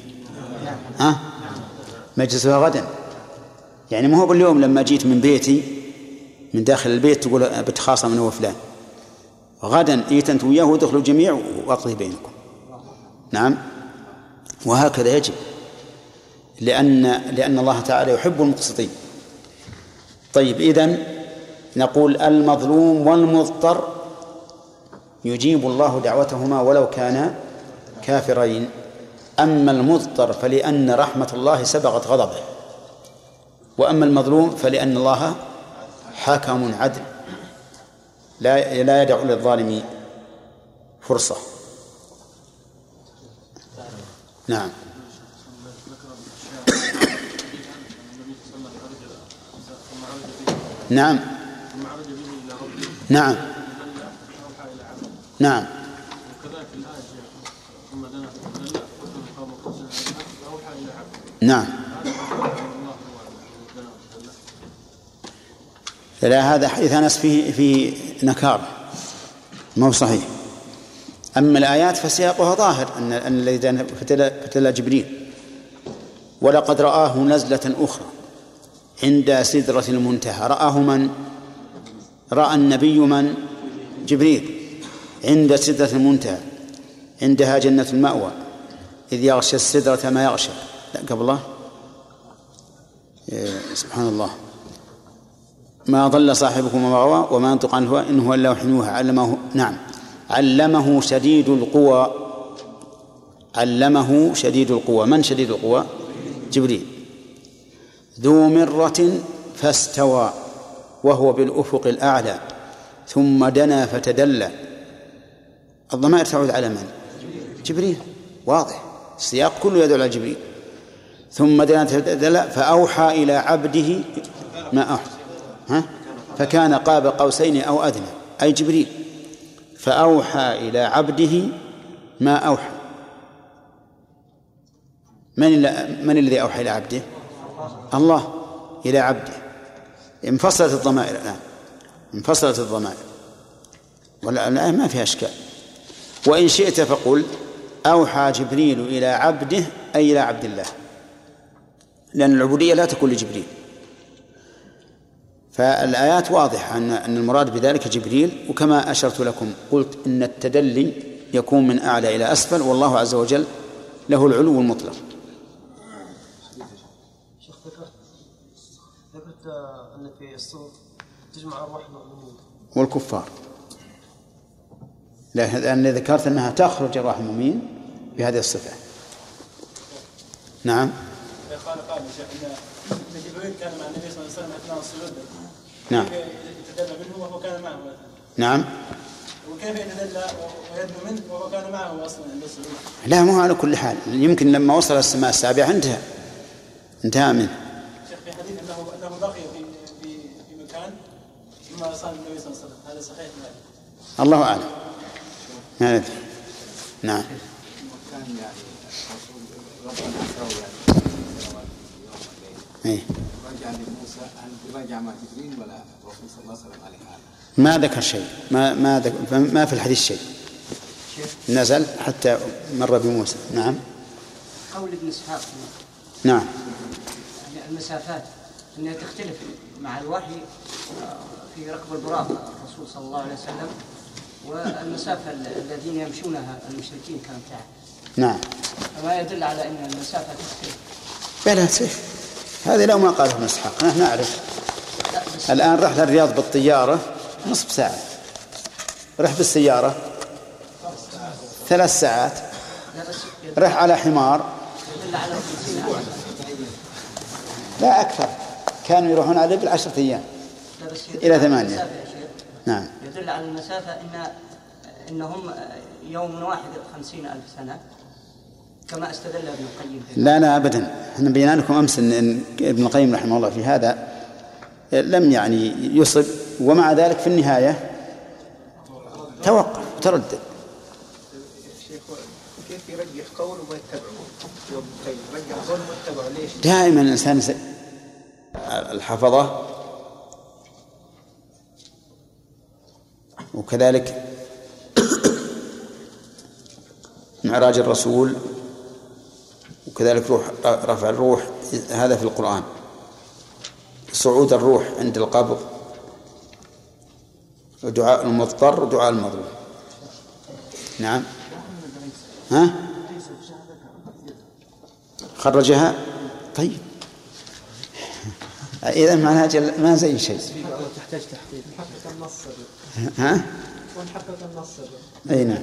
مجلسها غدا، يعني ما هو باليوم لما جيت من بيتي من داخل البيت تقول بتخاصم أنا وفلان، غدا جيت أنت وياه ودخلوا الجميع وأقضي بينكم. نعم، وهكذا يجب، لأن الله تعالى يحب المقسطين. طيب، إذن نقول المظلوم والمضطر يجيب الله دعوتهما ولو كانا كافرين. أما المضطر فلأن رحمة الله سبقت غضبه، وأما المظلوم فلأن الله حكم عدل لا يدع للظالم فرصة. نعم. نعم. نعم. نعم. نعم. لا، هذا حديث أنس في نكار ما هو صحيح. أما الآيات فسياقها ظاهر أن الذي فتلى جبريل: ولقد رآه نزلة أخرى عند سدرة المنتهى. رآه من؟ رأى النبي من؟ جبريل عند سدرة المنتهى، عندها جنة المأوى، إذ يغشى السدرة ما يغشى. لا، قبل الله. سبحان الله. ما ضل صاحبكم وما غوى وما ينطق عن الهوى إن هو إلا وحي يوحى. علمه. نعم. علمه شديد القوى. علمه شديد القوى. من شديد القوى؟ جبريل. ذو مرة فاستوى وهو بالأفق الأعلى ثم دنا فتدلى. الضمائر تعود على من؟ جبريل، واضح، السياق كله يدل على جبريل. ثم دنا فتدلى فأوحى إلى عبده ما أوحى، فكان قاب قوسين أو أدنى، أي جبريل. فأوحى إلى عبده ما أوحى. من الذي أوحى إلى عبده؟ الله إلى عبده. انفصلت الضمائر الآن، انفصلت الضمائر، والآن ما فيها أشكال. وإن شئت فقل أوحى جبريل إلى عبده أي إلى عبد الله، لأن العبودية لا تكون لجبريل. فالآيات واضحة أن المراد بذلك جبريل. وكما أشرت لكم قلت إن التدلي يكون من أعلى إلى أسفل، والله عز وجل له العلو المطلق. شيخ، ذكرت أن في الصوت تجمع أرواح المؤمنين والكفار، لأن ذكرت أنها تخرج أرواح المؤمنين بهذه الصفة. نعم. قال شيخ إن جبريل كان مع النبي صلى الله عليه وسلم أثناء السجود. نعم. يتدلى منه وهو كان معه. نعم. وكيف يتدلى ويدنو منه وهو كان معه أصلا عند السجود؟ لا، مو على كل حال، يمكن لما وصل السماء السابعة انتهى منه. شيخ، في حديث أنه بقي في مكان ثم صار النبي صلى الله عليه وسلم، هذا صحيح؟ الله أعلم، ما ندري. نعم. كان يعني الرسول ربنا سوى إيه. رجع لموسى، هل رجع مع جبريل ولا الرسول صلى الله عليه وسلم عليه هذا؟ ما ذكر شيء، ما في الحديث شيء. نزل حتى مر بموسى. نعم. قول ابن إسحاق. نعم. المسافات أنها تختلف مع الوحي في ركب البراق الرسول صلى الله عليه وسلم، والمسافة الذين يمشونها المشركين كانت تعب. نعم. فما يدل على أن المسافة تختلف. بلا سيف، هذا لو ما قاله ابن إسحاق نحن نعرف الآن رحلة الرياض بالطيارة نصف ساعة، رح بالسيارة 3 ساعات، رح على حمار لا أكثر، كانوا يروحون على الإبل 10 أيام إلى 8. نعم. يدل على المسافة إنهم يوم واحد 50,000 سنة كما استدل ابن القيم. لا أبدا، احنا بينا لكم أمس إن ابن القيم رحمه الله في هذا لم يعني يصب، ومع ذلك في النهاية توقف وتردد. شيخ كيف يرجح قول وما يتبعه؟ يرجح قول وما يتبعه ليش؟ دائما الإنسان الحفظة وكذلك معراج الرسول وكذلك روح رفع الروح، هذا في القرآن، صعود الروح عند القبر، ودعاء المضطر ودعاء المظلوم. نعم. ها خرجها. طيب إذا معناها ما زي شيء. تحتاج تحقيق. محقق النص. ها ونحقق النص. أي نعم.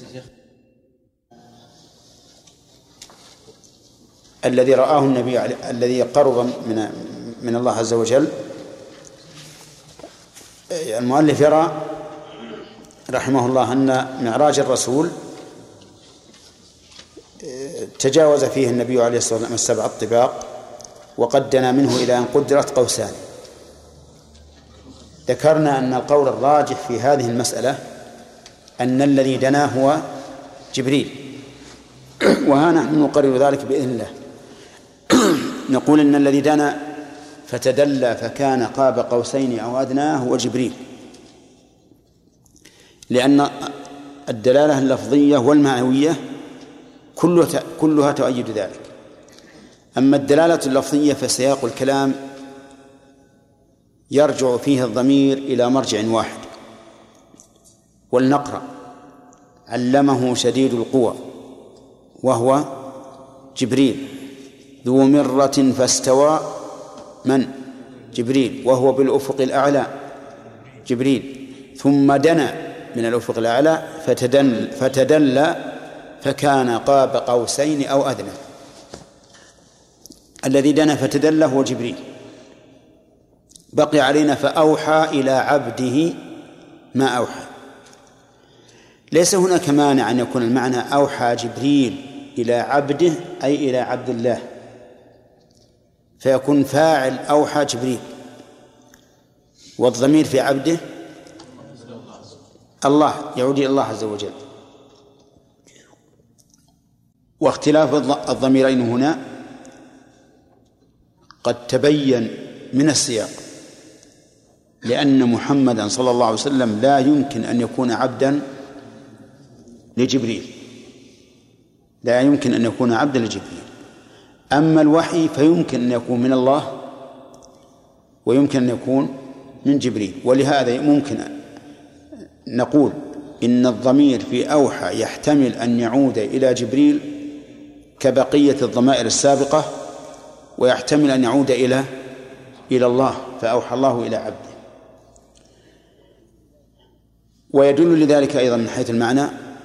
الذي رآه النبي الذي قرب من الله عز وجل، المؤلف يرى رحمه الله أن معراج الرسول تجاوز فيه النبي عليه الصلاة والسلام 7 الطباق، وقد دنا منه إلى أن قدرت قوسان. ذكرنا أن القول الراجح في هذه المسألة أن الذي دنا هو جبريل، وها نحن نقرر ذلك بإذن الله. نقول إن الذي دنا فتدلى فكان قاب قوسين أو أدنى هو جبريل، لأن الدلالة اللفظية والمعنوية كلها تؤيد ذلك. أما الدلالة اللفظية فسياق الكلام يرجع فيه الضمير إلى مرجع واحد. ولنقرأ: علمه شديد القوى وهو جبريل، ذو مرة فاستوى، من؟ جبريل، وهو بالأفق الأعلى، جبريل، ثم دنا من الأفق الأعلى فتدلى فكان قاب قوسين أو أدنى. الذي دنا فتدلى هو جبريل. بقي علينا فأوحى إلى عبده ما أوحى. ليس هناك مانع أن يكون المعنى أوحى جبريل إلى عبده أي إلى عبد الله، فيكون فاعل أوحى جبريل، والضمير في عبده الله، يعود إلى الله عز وجل. واختلاف الضميرين هنا قد تبين من السياق، لأن محمدا صلى الله عليه وسلم لا يمكن أن يكون عبدا لجبريل، لا يمكن أن يكون عبدا لجبريل. أما الوحي فيمكن أن يكون من الله ويمكن أن يكون من جبريل. ولهذا ممكن نقول إن الضمير في أوحى يحتمل أن يعود إلى جبريل كبقية الضمائر السابقة، ويحتمل أن يعود إلى الله، فأوحى الله إلى عبده. ويدل لذلك أيضا من حيث المعنى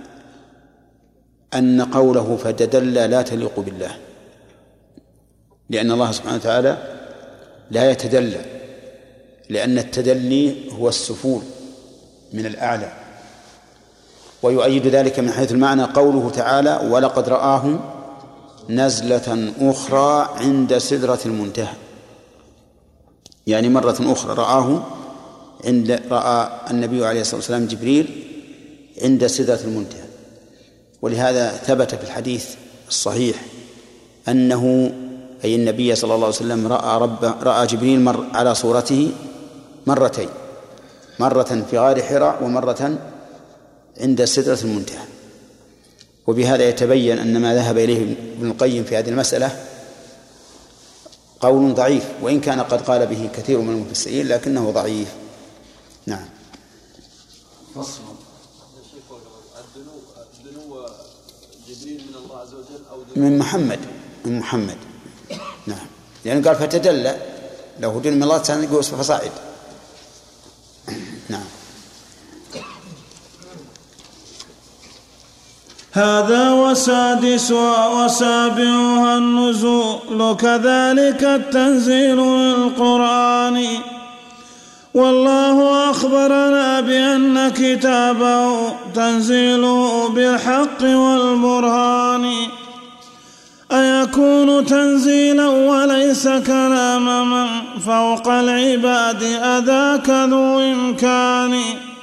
أن قوله فتدلى لا تليق بالله، لأن الله سبحانه وتعالى لا يتدلى، لأن التدلي هو السفول من الأعلى. ويؤيد ذلك من حيث المعنى قوله تعالى: ولقد رآه نزلة أخرى عند سدرة المنتهى، يعني مرة أخرى رأى النبي عليه الصلاة والسلام جبريل عند سدرة المنتهى. ولهذا ثبت في الحديث الصحيح أنه أي النبي صلى الله عليه وسلم رأى جبريل على صورته مرتين، مرة في غار حراء ومرة عند سدرة المنتهى. وبهذا يتبين أن ما ذهب إليه ابن القيم في هذه المسألة قول ضعيف، وإن كان قد قال به كثير من المفسرين لكنه ضعيف. نعم. الدنو جبريل من الله عز وجل أو من محمد. نعم، لأنه قال فتدلى، لو دل من الله كان يقول فصعد. هذا وسادسها وسابعها النزول كذلك التنزيل للقرآن. والله أخبرنا بأن كتابه تنزيله بالحق والبرهان. أيكون تنزيلا وليس كلام من فوق العباد أذاك ذو إمكان.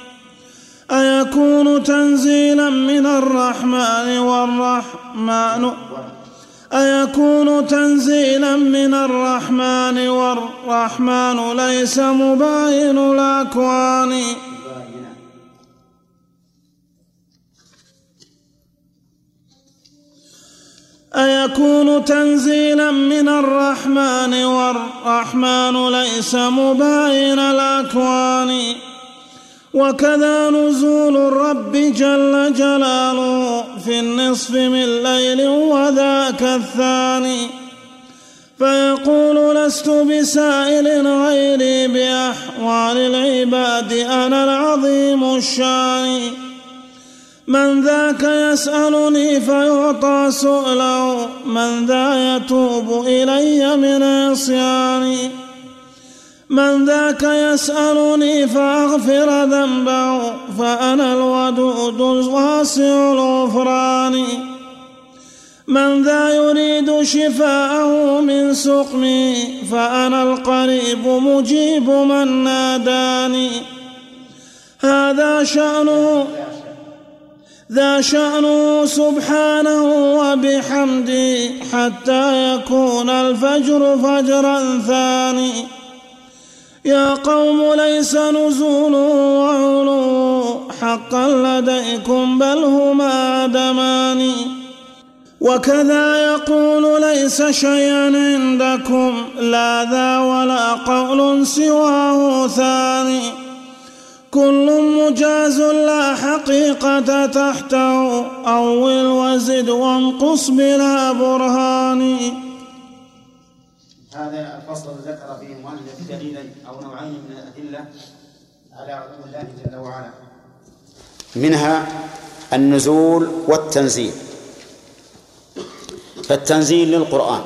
أيكون تنزيلا من الرحمن والرحمن ليس مباين الأكوان. أيكون تنزيلا من الرحمن والرحمن ليس مباين الأكوان. وكذا نزول الرب جل جلاله في النصف من ليل وذاك الثاني، فيقول لست بسائل غيري بأحوال العباد أنا العظيم الشان. من ذاك يسألني فيعطى سؤله، من ذا يتوب إلي من عصياني. من ذاك يسألني فأغفر ذنبه، فأنا الودود الواسع الغفران. من ذا يريد شفاءه من سقمي، فأنا القريب مجيب من ناداني. هذا شأنه ذا شأنه سبحانه وبحمده، حتى يكون الفجر فجرا ثاني. يا قوم ليس نزول وعلو حقا لديكم بل هما دمان. وكذا يقول ليس شيئا عندكم لا ذا ولا قول سواه ثاني. كل مجاز لا حقيقة تحته، أول وزد وانقص بلا برهان. هذا الفصل ذكر فيه المؤلف دليلا أو نوعين من الأدلة على علو الله جل وعلا، منها النزول والتنزيل. فالتنزيل للقرآن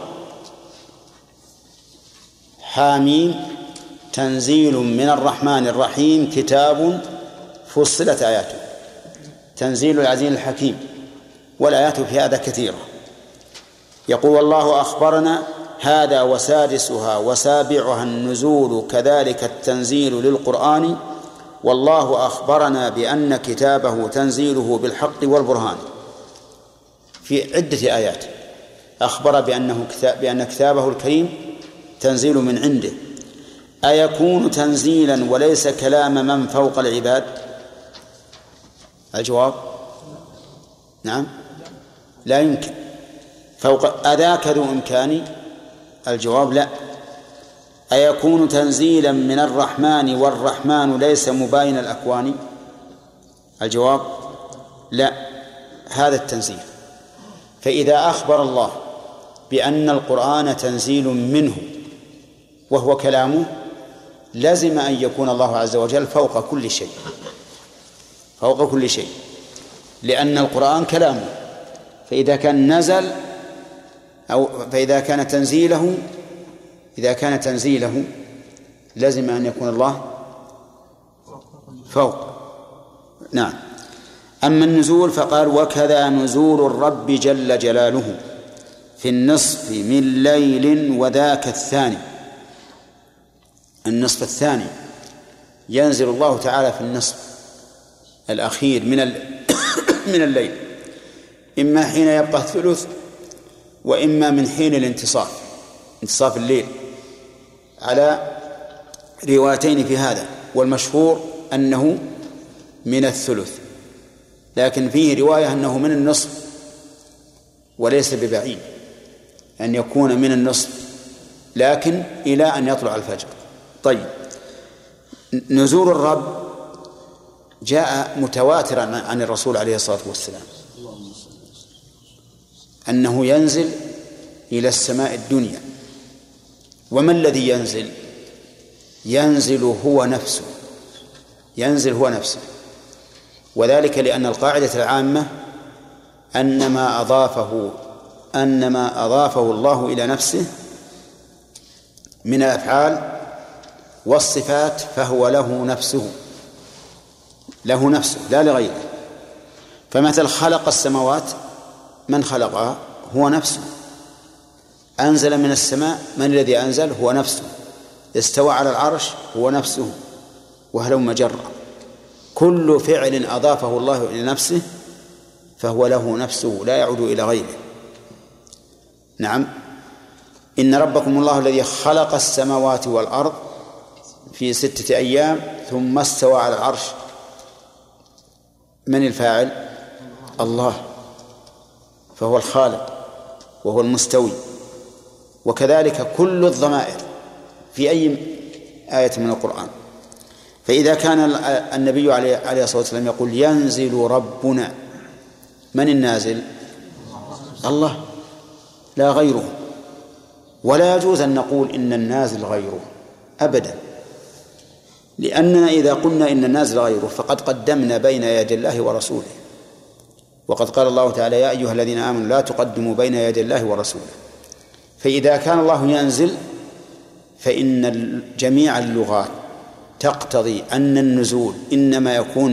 حاميم تنزيل من الرحمن الرحيم كتاب فصلت آياته، تنزيل العزيز الحكيم، والآيات في هذا كثيرة. يقول والله أخبرنا هذا وسادسها وسابعها النزول كذلك التنزيل للقرآن. والله أخبرنا بأن كتابه تنزيله بالحق والبرهان. في عدة آيات أخبر بأن كتابه الكريم تنزيل من عنده. أيكون تنزيلا وليس كلام من فوق العباد؟ الجواب نعم، لا يمكن. فوق أذاك ذو إمكان؟ الجواب لا. أيكون تنزيلا من الرحمن والرحمن ليس مباين الأكوان؟ الجواب لا. هذا التنزيل. فإذا أخبر الله بأن القرآن تنزيل منه وهو كلامه، لازم أن يكون الله عز وجل فوق كل شيء، فوق كل شيء، لأن القرآن كلامه. فإذا كان نزل فإذا كان تنزيله لازم أن يكون الله فوق. نعم. أما النزول فقال وكذا نزول الرب جل جلاله في النصف من ليل وذاك الثاني. النصف الثاني ينزل الله تعالى في النصف الأخير من الليل، إما حين يبقى الثلث وإما من حين انتصاف الليل، على روايتين في هذا، والمشهور أنه من الثلث، لكن فيه رواية أنه من النصف، وليس ببعيد أن يكون من النصف، لكن إلى أن يطلع الفجر. طيب، نزول الرب جاء متواترا عن الرسول عليه الصلاة والسلام أنه ينزل إلى السماء الدنيا. وما الذي ينزل؟ ينزل هو نفسه، وذلك لأن القاعدة العامة أن ما أضافه الله إلى نفسه من الأفعال والصفات فهو له نفسه لا لغيره. فمثل خلق السماوات، من خلقها؟ هو نفسه. أنزل من السماء، من الذي أنزل؟ هو نفسه. استوى على العرش، هو نفسه. وهلم جرا، كل فعل أضافه الله إلى نفسه فهو له نفسه لا يعود إلى غيره. نعم، إن ربكم الله الذي خلق السماوات والأرض في 6 أيام ثم استوى على العرش. من الفاعل؟ الله، فهو الخالق وهو المستوي. وكذلك كل الضمائر في أي آية من القرآن. فإذا كان النبي عليه الصلاة والسلام يقول ينزل ربنا، من النازل؟ الله لا غيره. ولا يجوز أن نقول إن النازل غيره أبدا، لأننا إذا قلنا إن النازل غيره فقد قدمنا بين يدي الله ورسوله. وقد قال الله تعالى يا أيها الذين آمنوا لا تقدموا بين يدي الله ورسوله. فإذا كان الله ينزل فإن جميع اللغات تقتضي أن النزول إنما يكون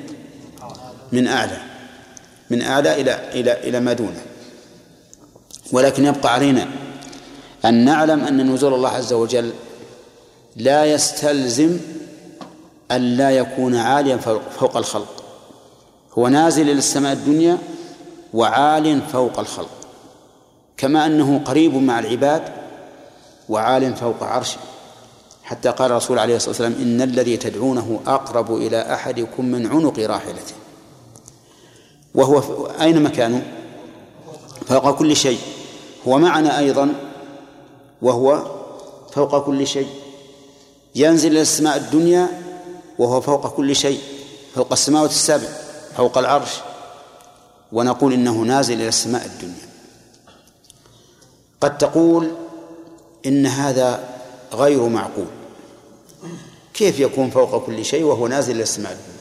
من أعلى إلى ما دونه. ولكن يبقى علينا أن نعلم أن نزول الله عز وجل لا يستلزم أن لا يكون عاليا فوق الخلق. هو نازل إلى السماء الدنيا وعال فوق الخلق، كما أنه قريب مع العباد وعال فوق عرشه. حتى قال الرسول عليه الصلاة والسلام إن الذي تدعونه أقرب إلى أحدكم من عنق راحلته. وهو أين مكانه؟ فوق كل شيء. هو معنا أيضا وهو فوق كل شيء. ينزل إلى السماء الدنيا وهو فوق كل شيء، فوق السماوات السبع، فوق العرش، ونقول إنه نازل إلى السماء الدنيا. قد تقول إن هذا غير معقول، كيف يكون فوق كل شيء وهو نازل إلى السماء الدنيا؟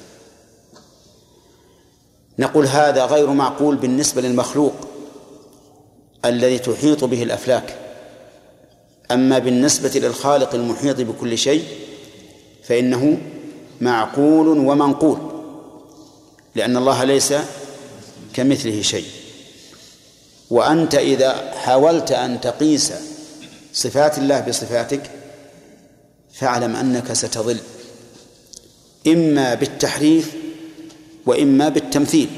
نقول هذا غير معقول بالنسبة للمخلوق الذي تحيط به الأفلاك. أما بالنسبة للخالق المحيط بكل شيء فإنه معقول ومنقول، لأن الله ليس كمثله شيء. وأنت إذا حاولت أن تقيس صفات الله بصفاتك فاعلم أنك ستضل، إما بالتحريف وإما بالتمثيل.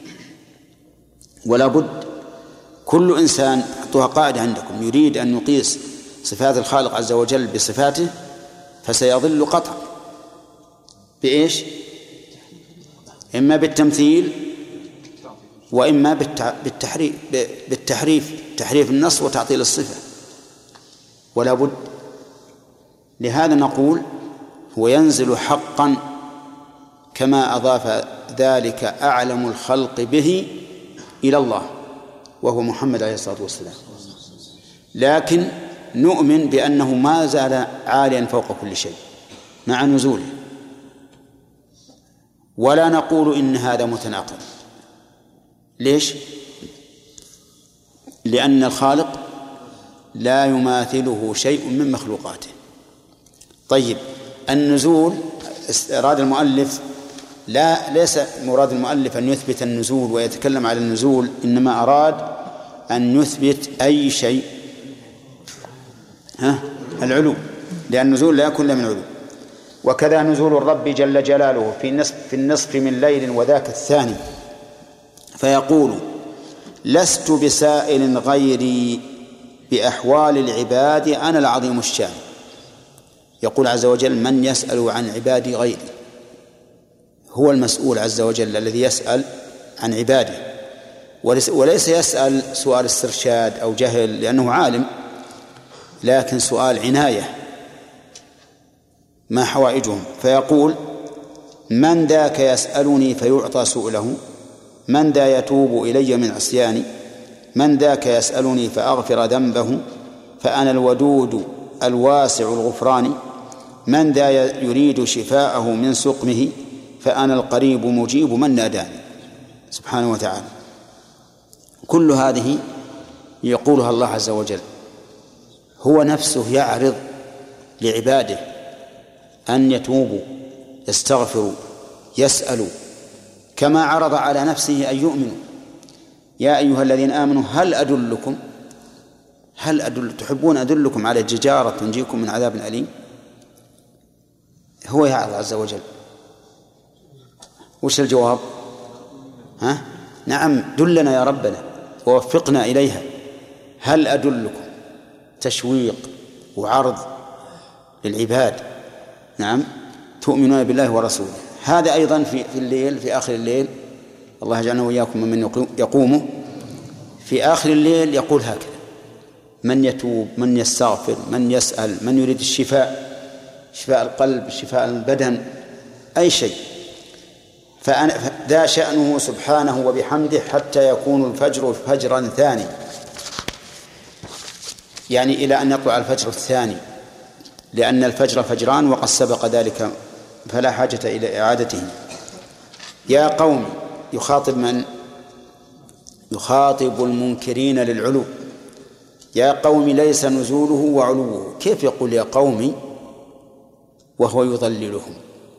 ولا بد كل إنسان، حطوها قاعدة عندكم، يريد أن يقيس صفات الخالق عز وجل بصفاته فسيضل قطعا. بإيش؟ إما بالتمثيل وإما تحريف النص وتعطيل الصفة. ولا بد. لهذا نقول هو ينزل حقا كما أضاف ذلك أعلم الخلق به إلى الله وهو محمد عليه الصلاة والسلام. لكن نؤمن بأنه ما زال عاليا فوق كل شيء مع نزوله، ولا نقول إن هذا متناقض. ليش؟ لأن الخالق لا يماثله شيء من مخلوقاته. طيب، النزول أراد المؤلف، ليس مراد المؤلف أن يثبت النزول ويتكلم على النزول، إنما أراد أن يثبت أي شيء، العلو، لأن النزول لا يكون من علو. وكذا نزول الرب جل جلاله في النصف من ليل وذاك الثاني، فيقول لست بسائل غيري بأحوال العباد أنا العظيم الشان. يقول عز وجل من يسأل عن عبادي غيري، هو المسؤول عز وجل الذي يسأل عن عباده، وليس يسأل سؤال استرشاد أو جهل لأنه عالم، لكن سؤال عناية ما حوائجهم. فيقول من ذاك يسألني فيعطى سؤله، من ذا يتوب إلي من عصياني، من ذاك يسألني فأغفر ذنبه فأنا الودود الواسع الغفران، من ذا يريد شفاءه من سقمه فأنا القريب مجيب من ناداني. سبحانه وتعالى. كل هذه يقولها الله عز وجل. هو نفسه يعرض لعباده أن يتوبوا، يستغفروا، يسألوا، كما عرض على نفسه أن يؤمنوا. يا أيها الذين آمنوا هل تحبون أدلكم على تجارة تنجيكم من عذاب أليم؟ هو يعرض عز وجل. وش الجواب؟ نعم، دلنا يا ربنا ووفقنا إليها. هل أدلكم؟ تشويق وعرض للعباد. نعم، تؤمنون بالله ورسوله. هذا أيضا في الليل، في آخر الليل. الله يجعلنا وإياكم ممن يقومه في آخر الليل يقول هكذا: من يتوب، من يستغفر، من يسأل، من يريد الشفاء، شفاء القلب، شفاء البدن، أي شيء. فذا شأنه سبحانه وبحمده حتى يكون الفجر فجرا ثاني، يعني إلى أن يطلع الفجر الثاني، لأن الفجر فجران وقد سبق ذلك فلا حاجة إلى إعادته. يا قوم، يخاطب من؟ يخاطب المنكرين للعلو. يا قوم ليس نزوله وعلوه. كيف يقول يا قوم وهو يضللهم؟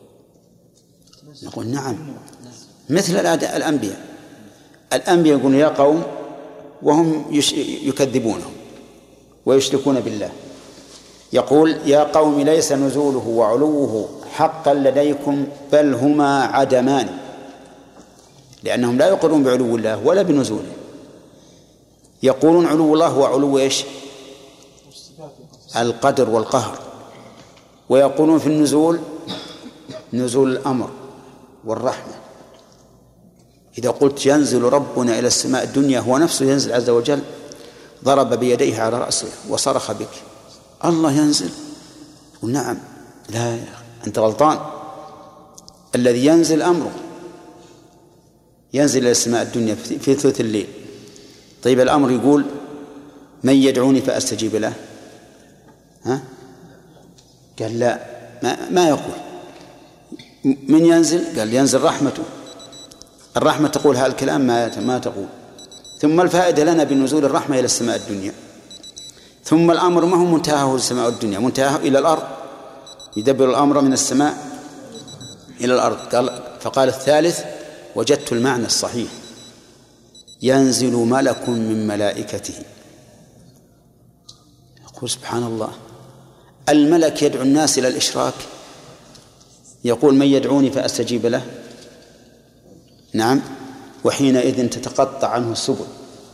نقول نعم، مثل الأنبياء يقولون يا قوم وهم يكذبونهم ويشركون بالله. يقول يا قوم ليس نزوله وعلوه حقا لديكم بل هما عدمان، لأنهم لا يقرون بعلو الله ولا بنزوله. يقولون علو الله هو علو إيش؟ القدر والقهر. ويقولون في النزول نزول الأمر والرحمة. إذا قلت ينزل ربنا إلى السماء الدنيا، هو نفسه ينزل عز وجل، ضرب بيديه على رأسه وصرخ بك: الله ينزل؟ نعم. لا، أنت غلطان. الذي ينزل أمره، ينزل إلى السماء الدنيا في ثلث الليل. طيب الأمر يقول من يدعوني فأستجيب له؟ قال لا، ما يقول. من ينزل؟ قال ينزل رحمته. الرحمة تقول هذا الكلام ما تقول. ثم الفائدة لنا بنزول الرحمة إلى السماء الدنيا. ثم الأمر ما هو منتهاه السماء الدنيا، منتهاه إلى الأرض. يدبر الأمر من السماء إلى الأرض. فقال الثالث: وجدت المعنى الصحيح، ينزل ملك من ملائكته. يقول سبحان الله، الملك يدعو الناس إلى الإشراك، يقول من يدعوني فأستجيب له؟ نعم. وحينئذ تتقطع عنه السبل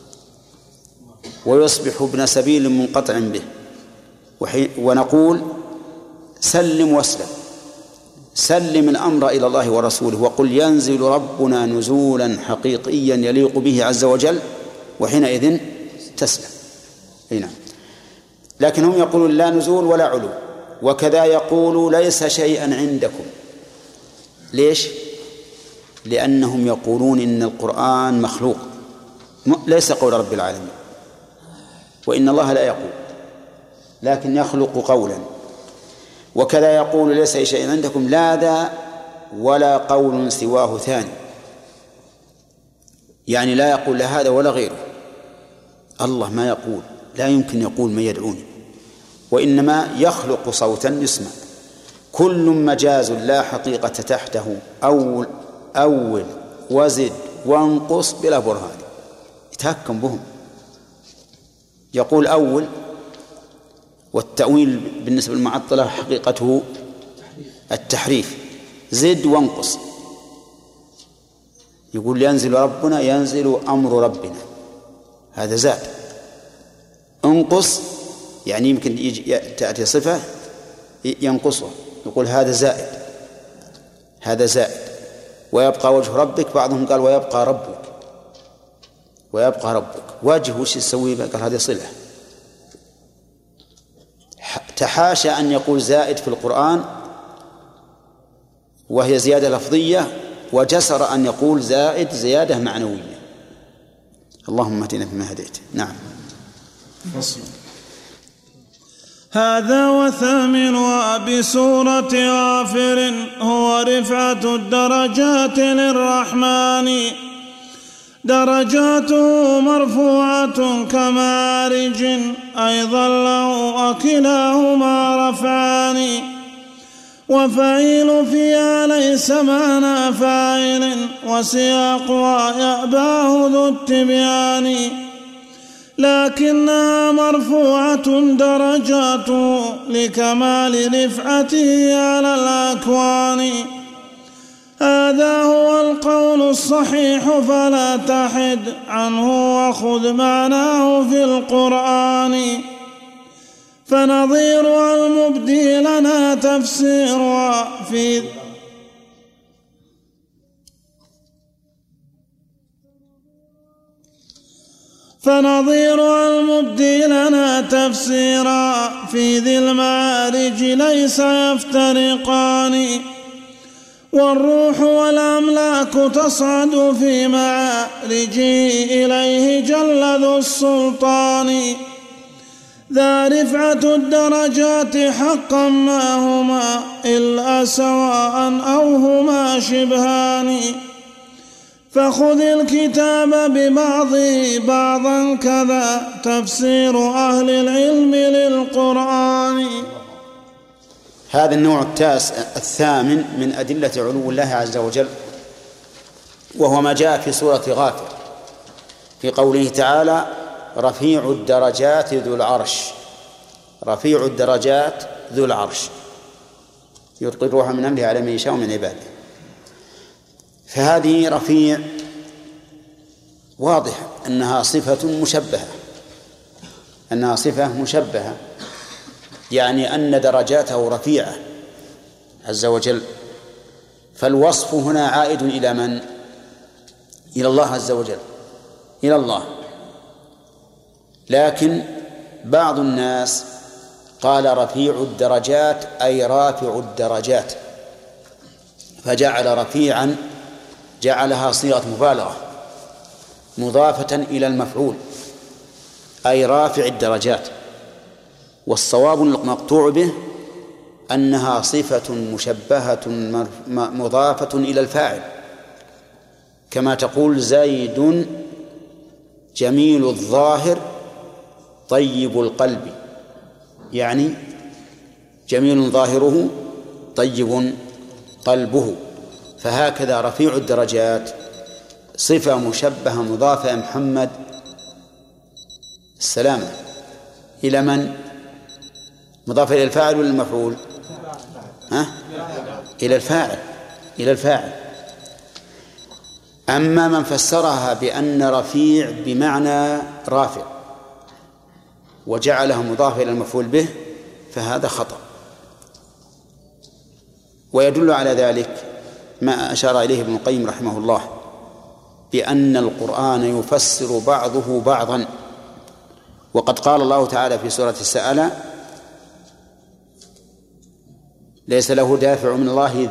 ويصبح ابن سبيل منقطع به. ونقول سلم واسلم، سلم الأمر إلى الله ورسوله وقل ينزل ربنا نزولا حقيقيا يليق به عز وجل، وحينئذ تسلم. نعم. لكن هم يقولون لا نزول ولا علو. وكذا يقول ليس شيئا عندكم. ليش؟ لأنهم يقولون إن القرآن مخلوق، ليس قول رب العالمين، وإن الله لا يقول لكن يخلق قولا. وكذا يقول ليس شيء عندكم لا ذا ولا قول سواه ثاني، يعني لا يقول لا هذا ولا غيره. الله ما يقول، لا يمكن يقول من يدعوني، وإنما يخلق صوتا يسمع. كل مجاز لا حقيقة تحته، أول وزد وانقص بلا برهان، يتهكم بهم. يقول أول، والتأويل بالنسبة للمعطلة حقيقته التحريف، زد وانقص. يقول ينزل ربنا، ينزل أمر ربنا، هذا زاد. انقص يعني يمكن تأتي صفة ينقصها، يقول هذا زائد، هذا زائد. ويبقى وجه ربك، بعضهم قال ويبقى ربك، ويبقى ربك. وجه وش يسوي بقى؟ قال هذه صلة. تحاشى أن يقول زائد في القرآن وهي زيادة لفظية، وجسر أن يقول زائد زيادة معنوية. اللهم اهدنا فيما هديت. نعم. فصل. هذا وثامنها بسورة غافر هو رفعة الدرجات للرحمن درجاته مرفوعة كمعارج أيضا له وكلاهما رفعان وفعيل فيها ليس معنى فاعل وسياقها يأباه ذو التبيان لكنها مرفوعة درجاته لكمال رفعته على الأكوان هذا هو القول الصحيح فلا تحد عنه وخذ معناه في القرآن فنظيرها المبدي لنا تفسيرها في ذي المعارج ليس يفترقان والروح والأملاك تصعد في معارجه إليه جل ذو السلطان ذا رفعة الدرجات حقا ما هما إلا سواء أو هما شبهان فخذ الكتاب ببعضه بعضا كذا تفسير أهل العلم للقرآن. هذا النوع الثامن من أدلة علو الله عز وجل وهو ما جاء في سورة غافر في قوله تعالى رفيع الدرجات ذو العرش. رفيع الدرجات ذو العرش يلقي الروح من أمره على من يشاء من عباده. فهذه رفيع واضح أنها صفة مشبهة يعني أن درجاته رفيعة عز وجل. فالوصف هنا عائد إلى من؟ إلى الله عز وجل، إلى الله. لكن بعض الناس قال رفيع الدرجات أي رافع الدرجات، فجعل رفيعا جعلها صيغة مبالغة مضافة إلى المفعول أي رافع الدرجات. والصواب المقطوع به أنها صفة مشبهة مضافة إلى الفاعل، كما تقول زيد جميل الظاهر طيب القلب، يعني جميل ظاهره طيب قلبه. فهكذا رفيع الدرجات صفة مشبهة مضافة محمد السلامة إلى من؟ مضافة إلى الفاعل ولا المفعول؟ إلى الفاعل. أما من فسرها بأن رفيع بمعنى رافع وجعله مضافة إلى المفعول به فهذا خطأ. ويدل على ذلك ما أشار إليه ابن القيم رحمه الله بأن القرآن يفسر بعضه بعضا. وقد قال الله تعالى في سورة السألة ليس له دافع من الله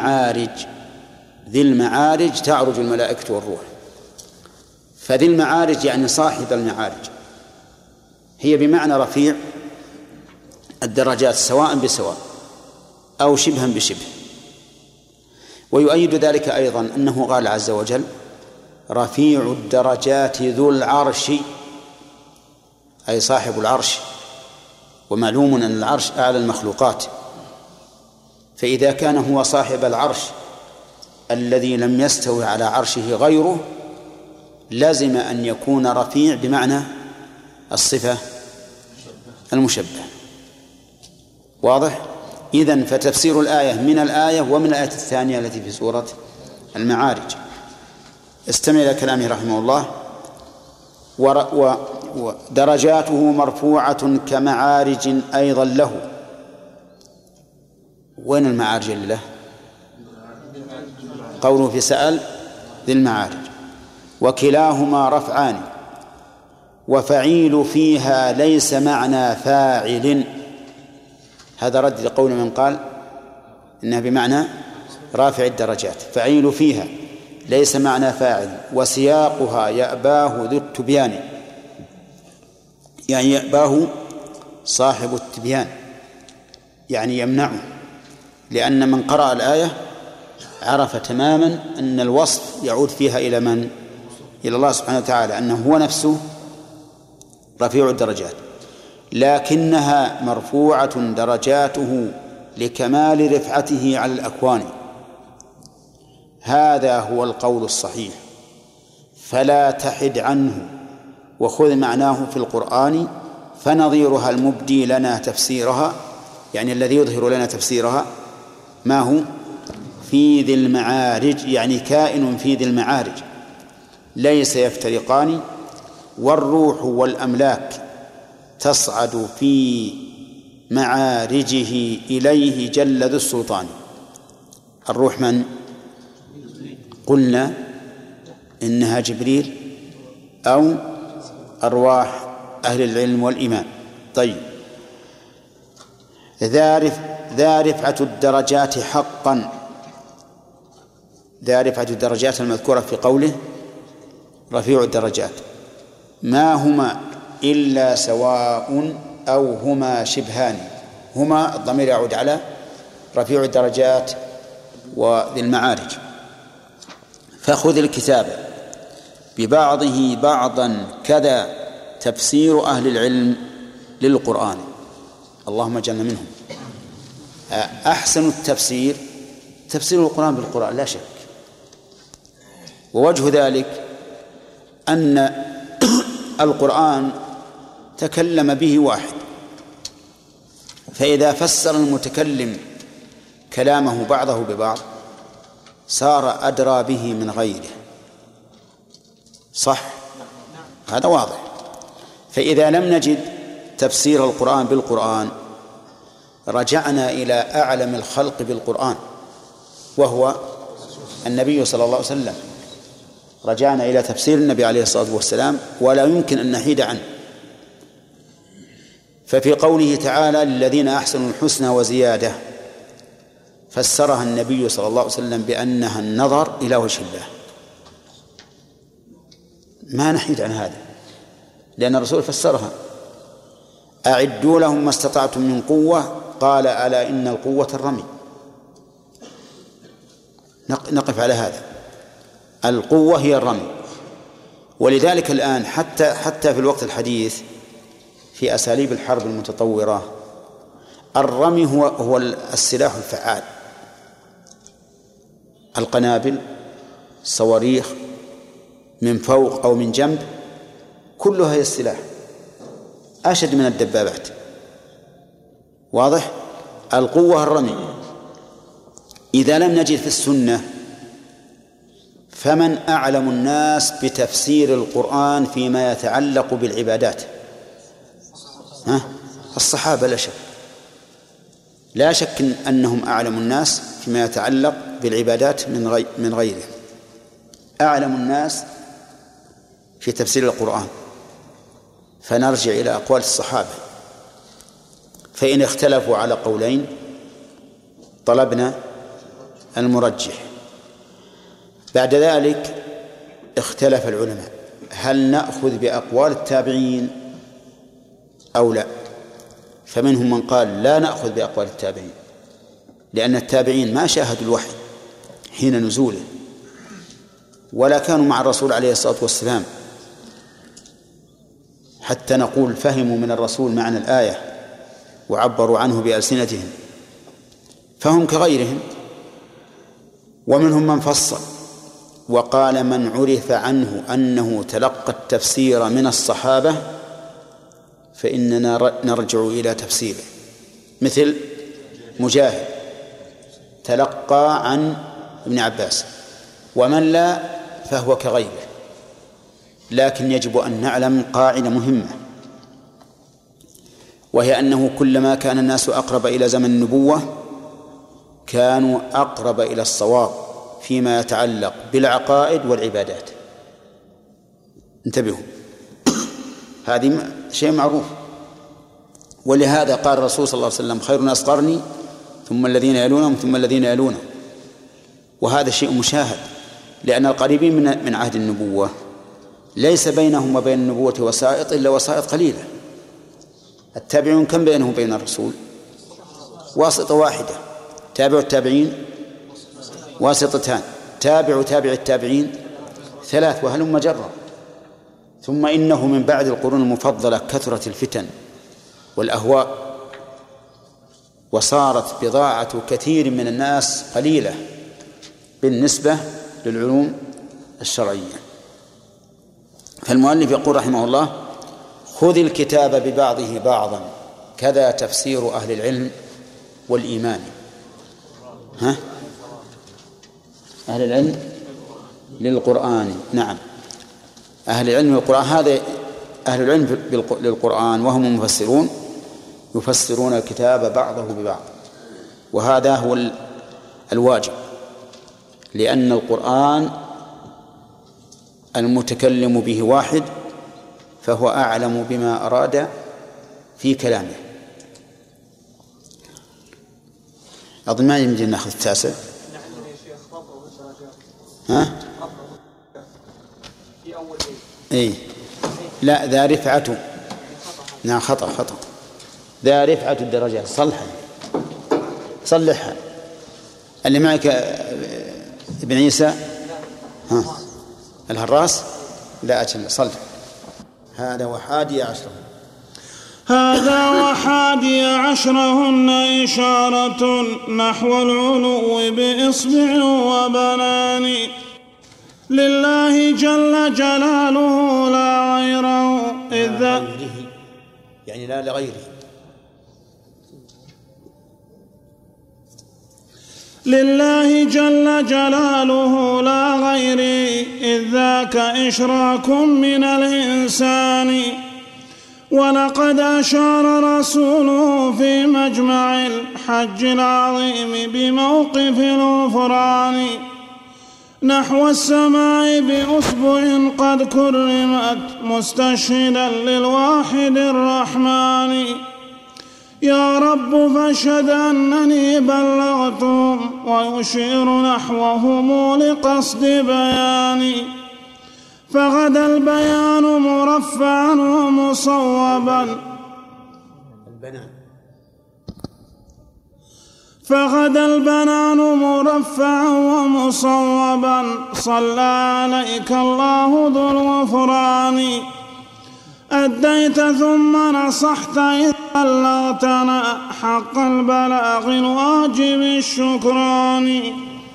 ذي المعارج تعرج الملائكة والروح. فذي المعارج يعني صاحب المعارج، هي بمعنى رفيع الدرجات سواء بسواء أو شبها بشبه. ويؤيد ذلك أيضا أنه قال عز وجل رفيع الدرجات ذو العرش أي صاحب العرش، ومعلوم أن العرش أعلى المخلوقات. فإذا كان هو صاحب العرش الذي لم يستوي على عرشه غيره لازم أن يكون رفيع بمعنى الصفة المشبه. واضح؟ إذن فتفسير الآية من الآية ومن الآية الثانية التي في سورة المعارج. استمع إلى كلامه رحمه الله ودرجاته مرفوعة كمعارج أيضا له. وين المعارج اللي له؟ قوله في سأل ذي المعارج. وكلاهما رفعان وفعيل فيها ليس معنى فاعل. هذا رد لقول من قال إنها بمعنى رافع الدرجات. فعيل فيها ليس معنى فاعل وسياقها يأباه ذو التبيان، يعني يأباه صاحب التبيان يعني يمنعه، لأن من قرأ الآية عرف تماما أن الوصف يعود فيها إلى من؟ إلى الله سبحانه وتعالى أنه هو نفسه رفيع الدرجات، لكنها مرفوعة درجاته لكمال رفعته على الأكوان. هذا هو القول الصحيح، فلا تحد عنه وخذ معناه في القرآن. فنظيرها المبدي لنا تفسيرها، يعني الذي يظهر لنا تفسيرها، ما هو في ذي المعارج، يعني كائن في ذي المعارج ليس يفترقان، والروح والأملاك تصعد في معارجه إليه جل ذو السلطان. الروح من؟ قلنا إنها جبريل أو أرواح أهل العلم والإيمان. طيب، ذا رفعة الدرجات حقا، ذا رفعة الدرجات المذكورة في قوله رفيع الدرجات، ما هما إلا سواء أو هما شبهان. هما الضمير يعود على رفيع الدرجات وذي المعارج. فخذ الكتاب ببعضه بعضا كذا تفسير أهل العلم للقرآن. اللهم اجعلنا منهم. أحسن التفسير تفسير القرآن بالقرآن لا شك، ووجه ذلك أن القرآن تكلم به واحد، فإذا فسر المتكلم كلامه بعضه ببعض صار أدرى به من غيره، صح؟ هذا واضح. فإذا لم نجد تفسير القرآن بالقرآن رجعنا إلى أعلم الخلق بالقرآن وهو النبي صلى الله عليه وسلم، رجعنا إلى تفسير النبي عليه الصلاة والسلام ولا يمكن أن نحيد عنه. ففي قوله تعالى للذين أحسنوا الحسنى وزيادة فسرها النبي صلى الله عليه وسلم بأنها النظر إلى وجه الله، ما نحيد عن هذا لأن الرسول فسرها. أعدوا لهم ما استطعتم من قوة، قال ألا إن القوة الرمي. نقف على هذا، القوة هي الرمي. ولذلك الآن حتى في الوقت الحديث في أساليب الحرب المتطورة الرمي هو السلاح الفعال. القنابل، الصواريخ من فوق أو من جنب كلها هي السلاح، أشد من الدبابات. واضح؟ القوة الرمي. إذا لم نجد في السنة فمن أعلم الناس بتفسير القرآن فيما يتعلق بالعبادات؟ الصحابة لا شك، لا شك أنهم أعلم الناس فيما يتعلق بالعبادات من غيرهم، أعلم الناس في تفسير القرآن. فنرجع إلى أقوال الصحابة، فإن اختلفوا على قولين طلبنا المرجح. بعد ذلك اختلف العلماء هل نأخذ بأقوال التابعين أو لا؟ فمنهم من قال لا نأخذ بأقوال التابعين، لأن التابعين ما شاهدوا الوحي حين نزوله ولا كانوا مع الرسول عليه الصلاة والسلام حتى نقول فهموا من الرسول معنى الآية وعبروا عنه بألسنتهم، فهم كغيرهم. ومنهم من فصل وقال من عرف عنه أنه تلقى التفسير من الصحابة فإننا نرجع إلى تفسيره، مثل مجاهد تلقى عن ابن عباس، ومن لا فهو كغيره. لكن يجب أن نعلم قاعدة مهمة، وهي أنه كلما كان الناس أقرب إلى زمن النبوة كانوا أقرب إلى الصواب فيما يتعلق بالعقائد والعبادات. انتبهوا، هذه شيء معروف. ولهذا قال الرسول صلى الله عليه وسلم خير الناس قرني ثم الذين يلونهم ثم الذين يلونهم، وهذا شيء مشاهد، لأن القريبين من عهد النبوة ليس بينهم وبين النبوة وسائط إلا وسائط قليلة. التابعون كم بينهم وبين الرسول؟ واسطة واحدة. تابع التابعين واسطتان، تابع التابعين 3 وهلم جرا. ثم إنه من بعد القرون المفضلة كثرت الفتن والأهواء، وصارت بضاعة كثير من الناس قليلة بالنسبة للعلوم الشرعية. فالمؤلف يقول رحمه الله: خذ الكتاب ببعضه بعضا، كذا تفسير أهل العلم والإيمان. أهل العلم للقرآن، نعم، أهل العلم للقرآن، هذا أهل العلم للقرآن وهم المفسرون يفسرون الكتاب بعضه ببعض، وهذا هو الواجب، لأن القرآن المتكلم به واحد، فهو أعلم بما أراد في كلامه. أظن ما يمكن نأخذ 9. ها؟ إيه لا، ذا رفعة. نعم خطأ ذا رفعة الدرجات. صلحها اللي معك ابن عيسى. الهراس لا أجل صلح. هذا 11. هذا 11 إشارة نحو العلو بإصبع وبنان، لله جل جلاله لا غيره يعني لا لغيره. لله جل جلاله لا غيره، إذ ذاك إشراك من الإنسان. ولقد أشار رسوله في مجمع الحج العظيم بموقف الغفران نحو السماء بأصبع قد كرمت، مستشهدا للواحد الرحمن. يا رب فاشهد أنني بلغتهم، ويشير نحوهم لقصد بياني. فغدا البيان مرفعا ومصوبا، فغدا البنان مرفعا ومصوبا، صلى عليك الله ذو الغفران. أديت ثم نصحت إذ بلغتنا، حق البلاغ الواجب الشكران.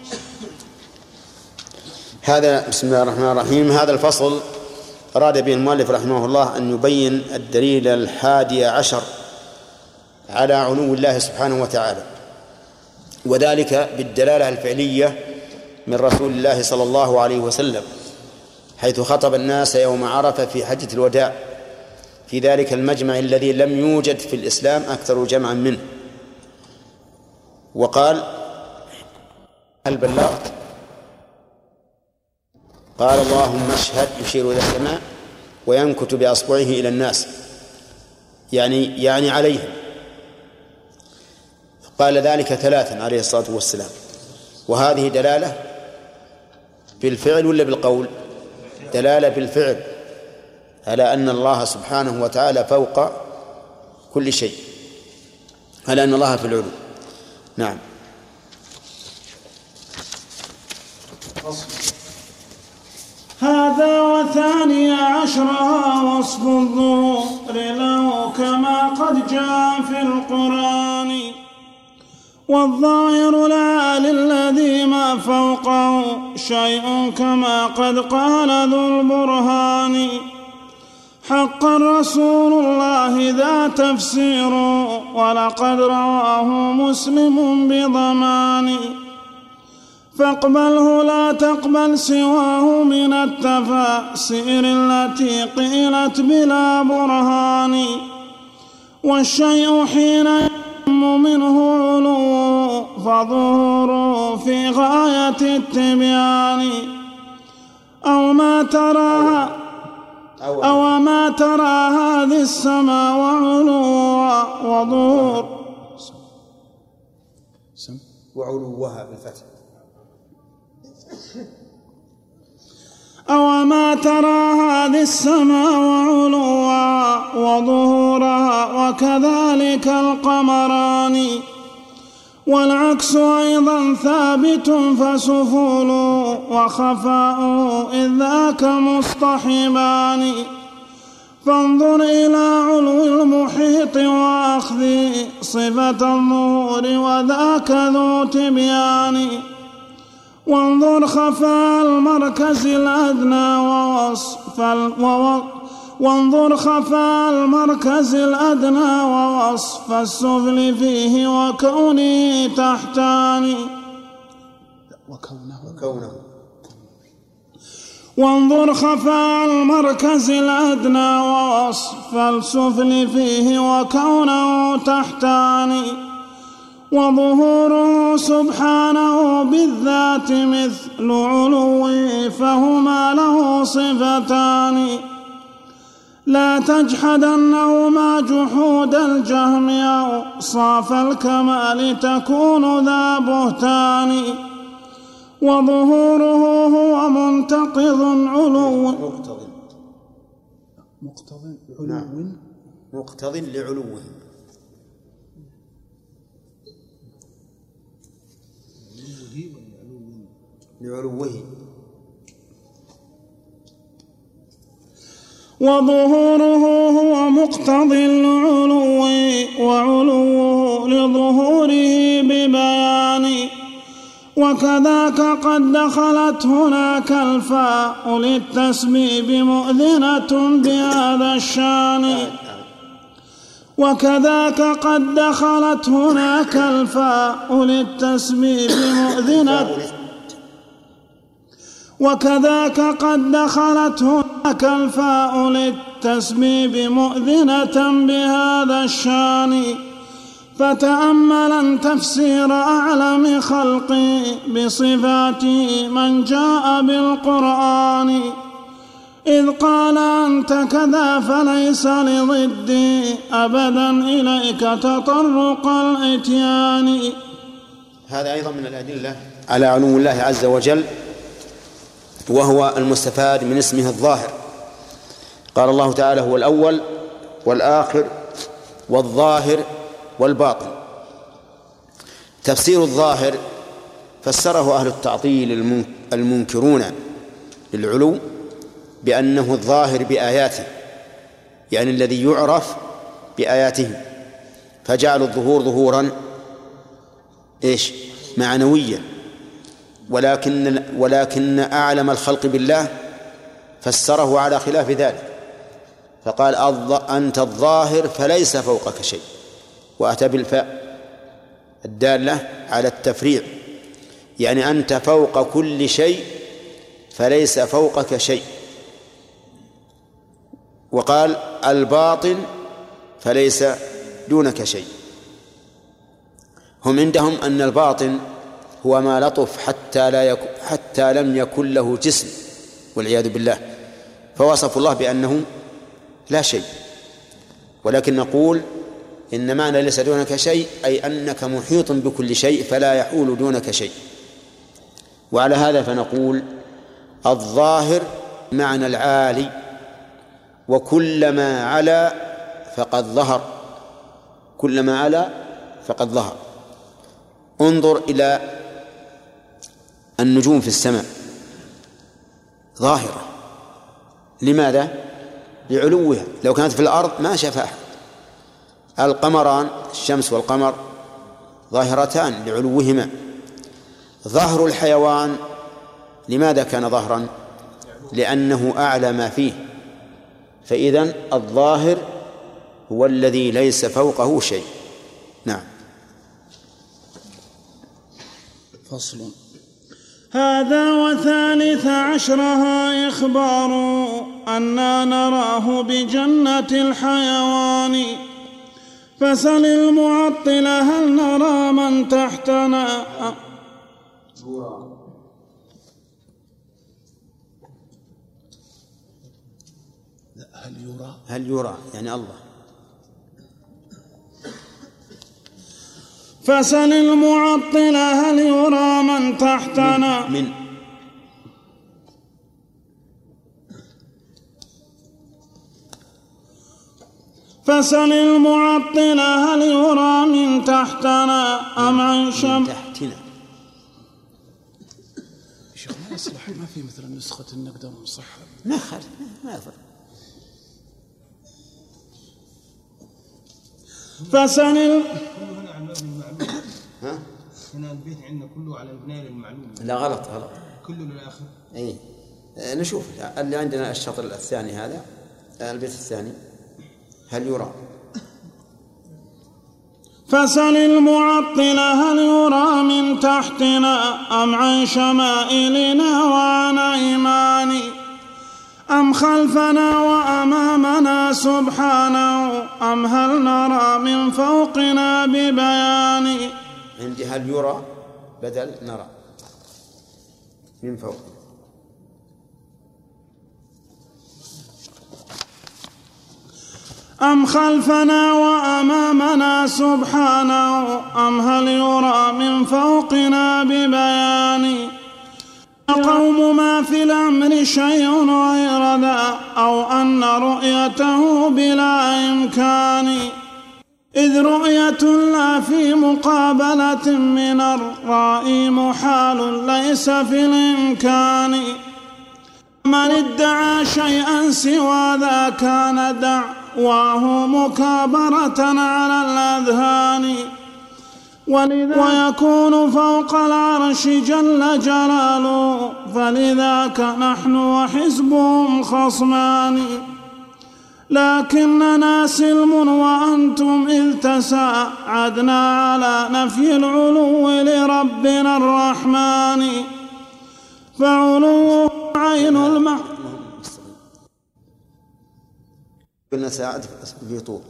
هذا بسم الله الرحمن الرحيم. هذا الفصل أراد به المؤلف رحمه الله أن يبين الدليل 11 على علو الله سبحانه وتعالى، وذلك بالدلالة الفعلية من رسول الله صلى الله عليه وسلم، حيث خطب الناس يوم عرفة في حجة الوداع في ذلك المجمع الذي لم يوجد في الإسلام أكثر جمعا منه، وقال: هل بلغت؟ قال: اللهم اشهد، يشير إلى السماء وينكت بأصبعه إلى الناس، يعني عليهم. قال ذلك 3 عليه الصلاة والسلام. وهذه دلالة بالفعل ولا بالقول؟ دلالة بالفعل على أن الله سبحانه وتعالى فوق كل شيء، على أن الله في العلو. نعم. هذا 12 وصف الظهور له كما قد جاء في القرآن، والظاهر العالي الذي ما فوقه شيء كما قد قال ذو البرهان. حقا رسول الله ذا تفسير، ولقد رواه مسلم بضمان. فاقبله لا تقبل سواه من التفاسير التي قيلت بلا برهان. والشيء حين يتم منه علو، فظهوره في غاية التبيان. أو ما ترى هذه السماء وعلوها وظهور وعلوها بالفتح. أو ما ترى هذه السماء وعلوها وظهورها، وكذلك القمران. والعكس أيضا ثابت فسفول وخفاء إذ ذاك مصطحبان. فانظر إلى علو المحيط وأخذ صفة الظهور وذاك ذو تبيان. وانظر خفاء المركز الأدنى ووصف السفل فيه وكونه تحتان. وانظر خفاء المركز الأدنى ووصف السفل فيه وكونه تحتان. وظهوره سبحانه بالذات مثل علوه فهما له صفتان. لا تجحدنهما جحود الجهم أوصاف الكمال تكون ذا بهتان. وظهوره هو منتقض علو مقتض لعلوه. وظهوره هو مقتض لعلوه وعلوه لظهوره ببيان. وكذاك قد دخلت هناك الفاء للتسبيب مؤذنة بهذا الشان. وكذاك قد دخلت هناك الفاء للتسبيب مؤذنة وكذاك قد دخلت هناك الفاء للتسبيب مؤذنة بهذا الشان. فتأملا تفسير أعلم خلقي بصفاته من جاء بالقرآن. إذ قال أنت كذا فليس لضدي أبدا إليك تطرق الإتيان. هذا أيضا من الأدلة على علو الله عز وجل، وهو المستفاد من اسمه الظاهر. قال الله تعالى هو الأول والآخر والظاهر والباطن. تفسير الظاهر فسره أهل التعطيل المنكرون للعلو بأنه الظاهر بآياته، يعني الذي يعرف بآياته، فجعلوا الظهور ظهورا معنويا. ولكن أعلم الخلق بالله فسره على خلاف ذلك، فقال أنت الظاهر فليس فوقك شيء، وأتى بالفاء الدالة على التفريع، يعني أنت فوق كل شيء فليس فوقك شيء. وقال الباطن فليس دونك شيء. هم عندهم أن الباطن هو ما لطف حتى لم يكن له جسم والعياذ بالله، فوصف الله بأنه لا شيء. ولكن نقول إن معنى ليس دونك شيء أي أنك محيط بكل شيء فلا يحول دونك شيء. وعلى هذا فنقول الظاهر معنى العالي، وكلما علا فقد ظهر، كلما علا فقد ظهر. انظر إلى النجوم في السماء ظاهرة، لماذا؟ لعلوها. لو كانت في الأرض ما شاف أحد. القمران الشمس والقمر ظاهرتان لعلوهما. ظهر الحيوان لماذا كان ظهرا؟ لأنه أعلى ما فيه. فإذن الظاهر هو الذي ليس فوقه شيء. نعم. فصل. هذا وثالث عشرها إخبار أننا نراه بجنة الحيوان. فسل المعطل هل نرى من تحتنا هل يرى يعني الله. فسل المعطل هل يرى من تحتنا من فسل المعطلة هل يرى من تحتنا أم عن تحتنا؟ شيخ ما يصلح، ما في مثل نسخة النقدر مصحح، ما يضر. فسل هنا عن مبني المعلوم. ها؟ هنا البيت عندنا كله على البناء للمعلوم. لا غلط. كله للآخر. اي نشوف اللي عندنا الشطر الثاني هذا، البيت الثاني هل يرى. فسل المعطلة هل يرى من تحتنا أم عن شمائلنا وعن أيمان أم خلفنا وأمامنا سبحانه أم هل نرى من فوقنا ببيان. عندي هل يرى بدل نرى من فوق. أم خلفنا وأمامنا سبحانه أم هل يرى من فوقنا ببيان. قوم ما في الأمر شيء غير ذا أو أن رؤيته بلا إمكان، إذ رؤية لا في مقابلة من الرائي محال ليس في الإمكان. من ادعى شيئا سوى ذا كان دعواه مكابرة على الأذهان، ويكون فوق العرش جل جلاله فلذاك نحن وحزبهم خصمان. لكننا سلم وأنتم إذ تساعدنا على نفي العلو لربنا الرحمن، فعلو عين قلنا ساعد في طول.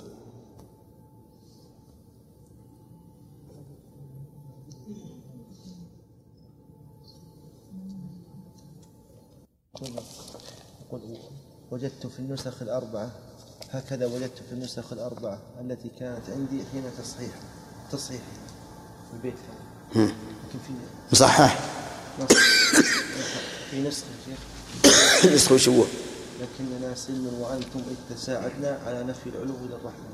وجدت في النسخ الأربعة هكذا، وجدت في النسخ الأربعة التي كانت عندي حين تصحيح البيت لكن في مصحح في نسخ نسخ شو؟ لكننا سلم وأنتم إذ تساعدنا على نفي العلو للرحمن.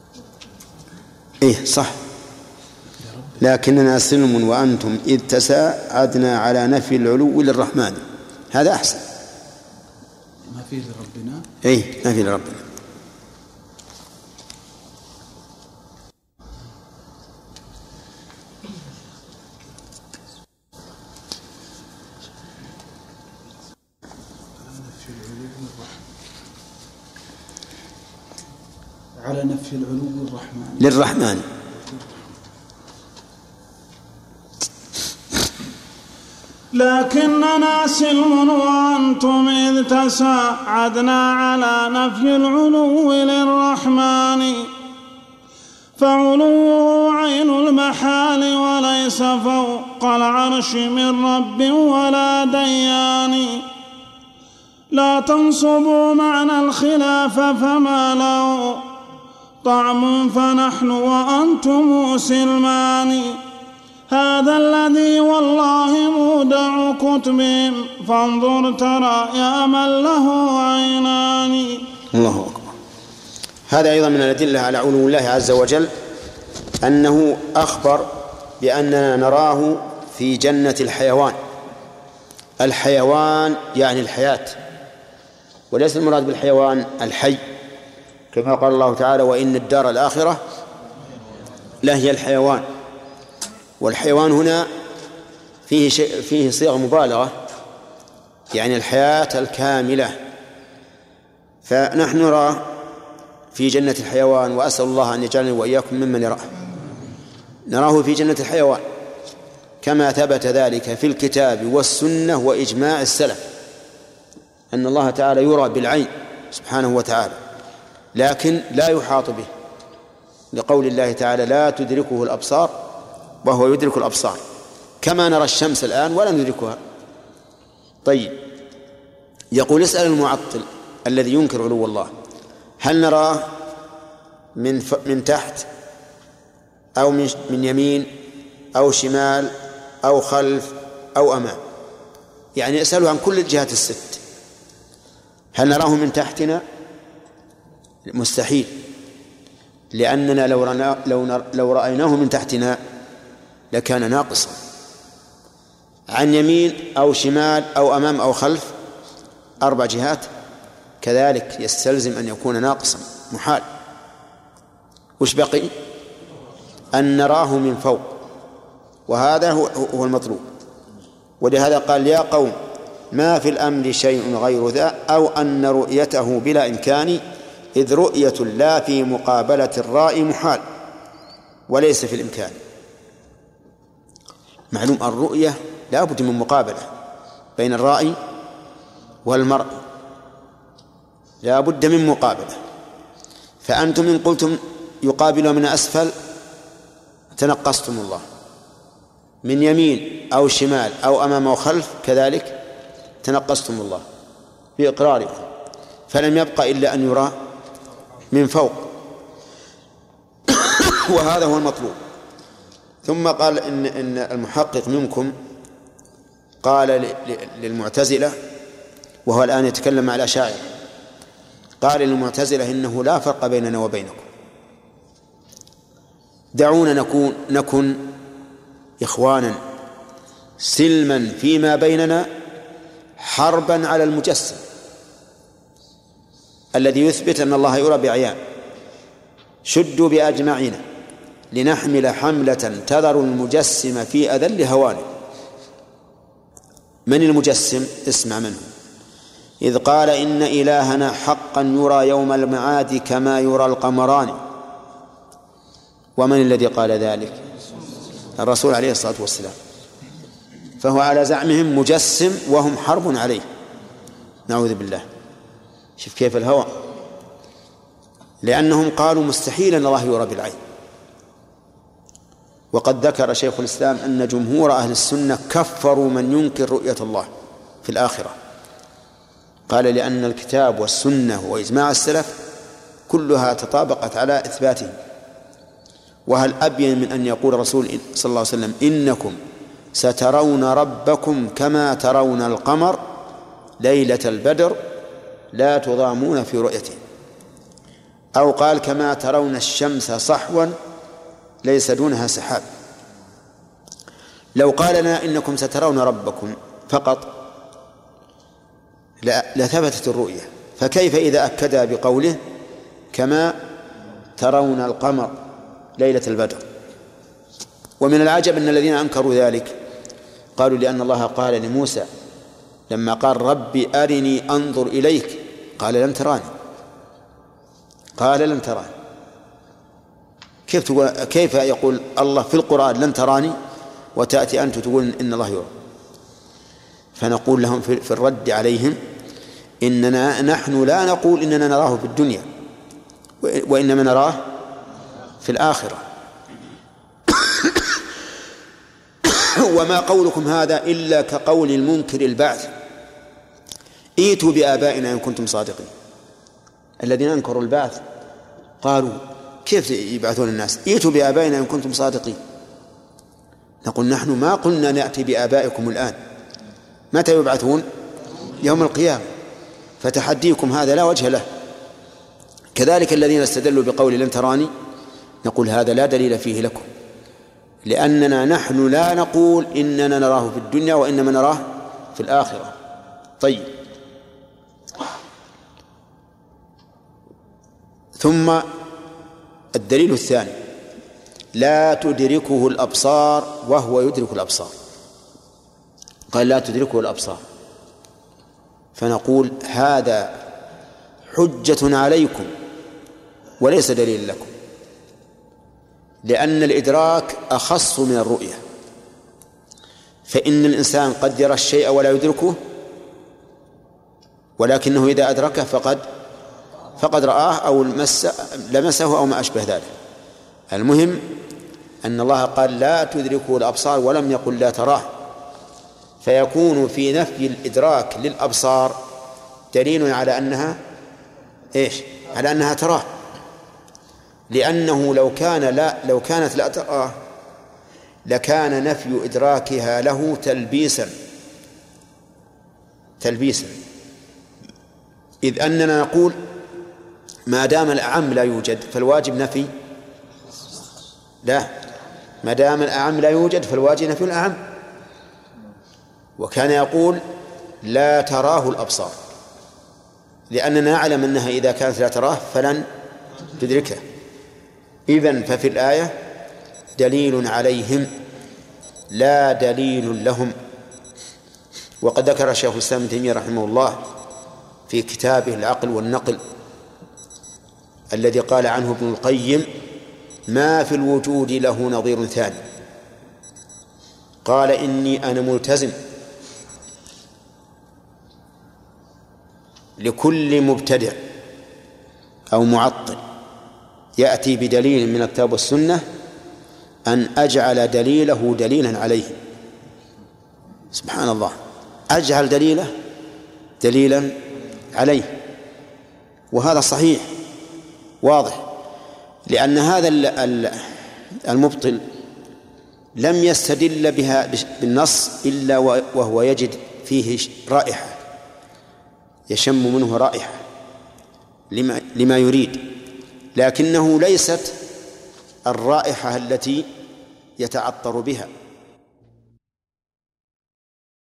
إيه صح، لكننا سلم وأنتم إذ تساعدنا على نفي العلو للرحمن، هذا أحسن. ما فيه لربنا. إيه ما فيه لربنا. على نفي العلو للرحمن. لكننا سلم وأنتم إذ تساعدنا على نفي العلو للرحمن، فعلوه عين المحال وليس فوق العرش من رب ولا ديان. لا تنصبوا معنى الخلاف فما له طعم فنحن وأنتم سلمان. هذا الذي والله مودع كتبهم فانظر ترى يا من له عينان. الله أكبر. هذا أيضا من الأدلة على علو الله عز وجل أنه أخبر بأننا نراه في جنة الحيوان. الحيوان يعني الحياة، وليس المراد بالحيوان الحي، كما قال الله تعالى وإن الدار الآخرة لهي الحيوان. والحيوان هنا فيه صيغة مبالغة، يعني الحياة الكاملة. فنحن نرى في جنة الحيوان، وأسأل الله أن يجعلني وإياكم ممن يراه. نراه في جنة الحيوان كما ثبت ذلك في الكتاب والسنة وإجماع السلف أن الله تعالى يرى بالعين سبحانه وتعالى، لكن لا يحاط به، لقول الله تعالى لا تدركه الأبصار وهو يدرك الأبصار، كما نرى الشمس الآن ولا ندركها. طيب، يقول اسأل المعطل الذي ينكر علو الله هل نراه من تحت أو من يمين أو شمال أو خلف أو أمام؟ يعني اسأله عن كل الجهات الست. هل نراه من تحتنا؟ مستحيل. لأننا لو رأيناه من تحتنا لكان ناقصا، عن يمين أو شمال أو أمام أو خلف 4 جهات كذلك يستلزم أن يكون ناقصا محال. وش بقي؟ أن نراه من فوق، وهذا هو المطلوب. ولهذا قال يا قوم ما في الأمر شيء غير ذا أو أن رؤيته بلا إمكان، إذ رؤية لا في مقابلة الرائي محال وليس في الإمكان. معلوم الرؤية لا بد من مقابلة بين الرائي والمرء، لا بد من مقابلة. فأنتم إن قلتم يقابل من أسفل تنقصتم الله، من يمين أو شمال أو أمام أو خلف كذلك تنقصتم الله بإقراركم، فلم يبقى إلا أن يرى من فوق وهذا هو المطلوب. ثم قال إن المحقق منكم قال للمعتزلة، وهو الآن يتكلم مع الأشاعرة، قال للمعتزلة إنه لا فرق بيننا وبينكم، دعونا نكن إخوانا سلما فيما بيننا حربا على المجسم الذي يثبت أن الله يرى بعيان. شدوا بأجمعنا لنحمل حملة تذر المجسم في أذل هوانه. من المجسم؟ اسمع منه. إذ قال إن إلهنا حقا يرى يوم المعاد كما يرى القمران. ومن الذي قال ذلك؟ الرسول عليه الصلاة والسلام. فهو على زعمهم مجسم وهم حرب عليه، نعوذ بالله. شوف كيف الهوى، لأنهم قالوا مستحيل أن الله يرى بالعين. وقد ذكر شيخ الإسلام أن جمهور أهل السنة كفروا من ينكر رؤية الله في الآخرة. قال لأن الكتاب والسنة وإجماع السلف كلها تطابقت على إثباته. وهل أبين من أن يقول الرسول صلى الله عليه وسلم إنكم سترون ربكم كما ترون القمر ليلة البدر لا تضامون في رؤيته، أو قال كما ترون الشمس صحوا ليس دونها سحاب. لو قال لنا إنكم سترون ربكم فقط لثبتت الرؤية، فكيف إذا أكد بقوله كما ترون القمر ليلة البدر؟ ومن العجب أن الذين أنكروا ذلك قالوا لأن الله قال لموسى لما قال ربي أرني أنظر إليك قال لن تراني، قال لن تراني. كيف يقول الله في القرآن لن تراني وتأتي أنت تقول إن الله يرى؟ فنقول لهم في الرد عليهم إننا نحن لا نقول إننا نراه في الدنيا، وإنما نراه في الآخرة. وما قولكم هذا إلا كقول المنكر البعث. ائتوا بآبائنا إن كنتم صادقين. الذين أنكروا البعث قالوا كيف يبعثون الناس؟ ائتوا بآبائنا إن كنتم صادقين. نقول نحن ما قلنا نأتي بآبائكم الآن، متى يبعثون؟ يوم القيامة. فتحديكم هذا لا وجه له. كذلك الذين استدلوا بقول لن تراني نقول هذا لا دليل فيه لكم، لأننا نحن لا نقول إننا نراه في الدنيا وإنما نراه في الآخرة. طيب، ثم الدليل الثاني لا تدركه الأبصار وهو يدرك الأبصار. قال لا تدركه الأبصار، فنقول هذا حجة عليكم وليس دليل لكم، لأن الإدراك أخص من الرؤية. فإن الإنسان قد يرى الشيء ولا يدركه، ولكنه إذا أدركه فقد رآه أو لمسه أو ما أشبه ذلك. المهم أن الله قال لا تدركه الأبصار ولم يقل لا تراه، فيكون في نفي الإدراك للأبصار دليل على أنها على أنها تراه، لأنه لو كانت لا تراه لكان نفي إدراكها له تلبيسا، إذ أننا نقول ما دام الأعم لا يوجد فالواجب نفي لا، ما دام الأعم لا يوجد فالواجب نفي الأعم. وكان يقول لا تراه الأبصار، لأننا نعلم أنها إذا كانت لا تراه فلن تدركه. إذن ففي الآية دليل عليهم لا دليل لهم. وقد ذكر شيخ الإسلام ابن تيمية رحمه الله في كتابه العقل والنقل الذي قال عنه ابن القيم ما في الوجود له نظير ثاني، قال إني أنا ملتزم لكل مبتدع أو معطل يأتي بدليل من الكتاب والسنة أن أجعل دليله دليلا عليه. سبحان الله، أجعل دليله دليلا عليه. وهذا صحيح واضح، لأن هذا المبطل لم يستدل بها بالنص إلا وهو يجد فيه رائحة، يشم منه رائحة لما يريد، لكنه ليست الرائحة التي يتعطر بها،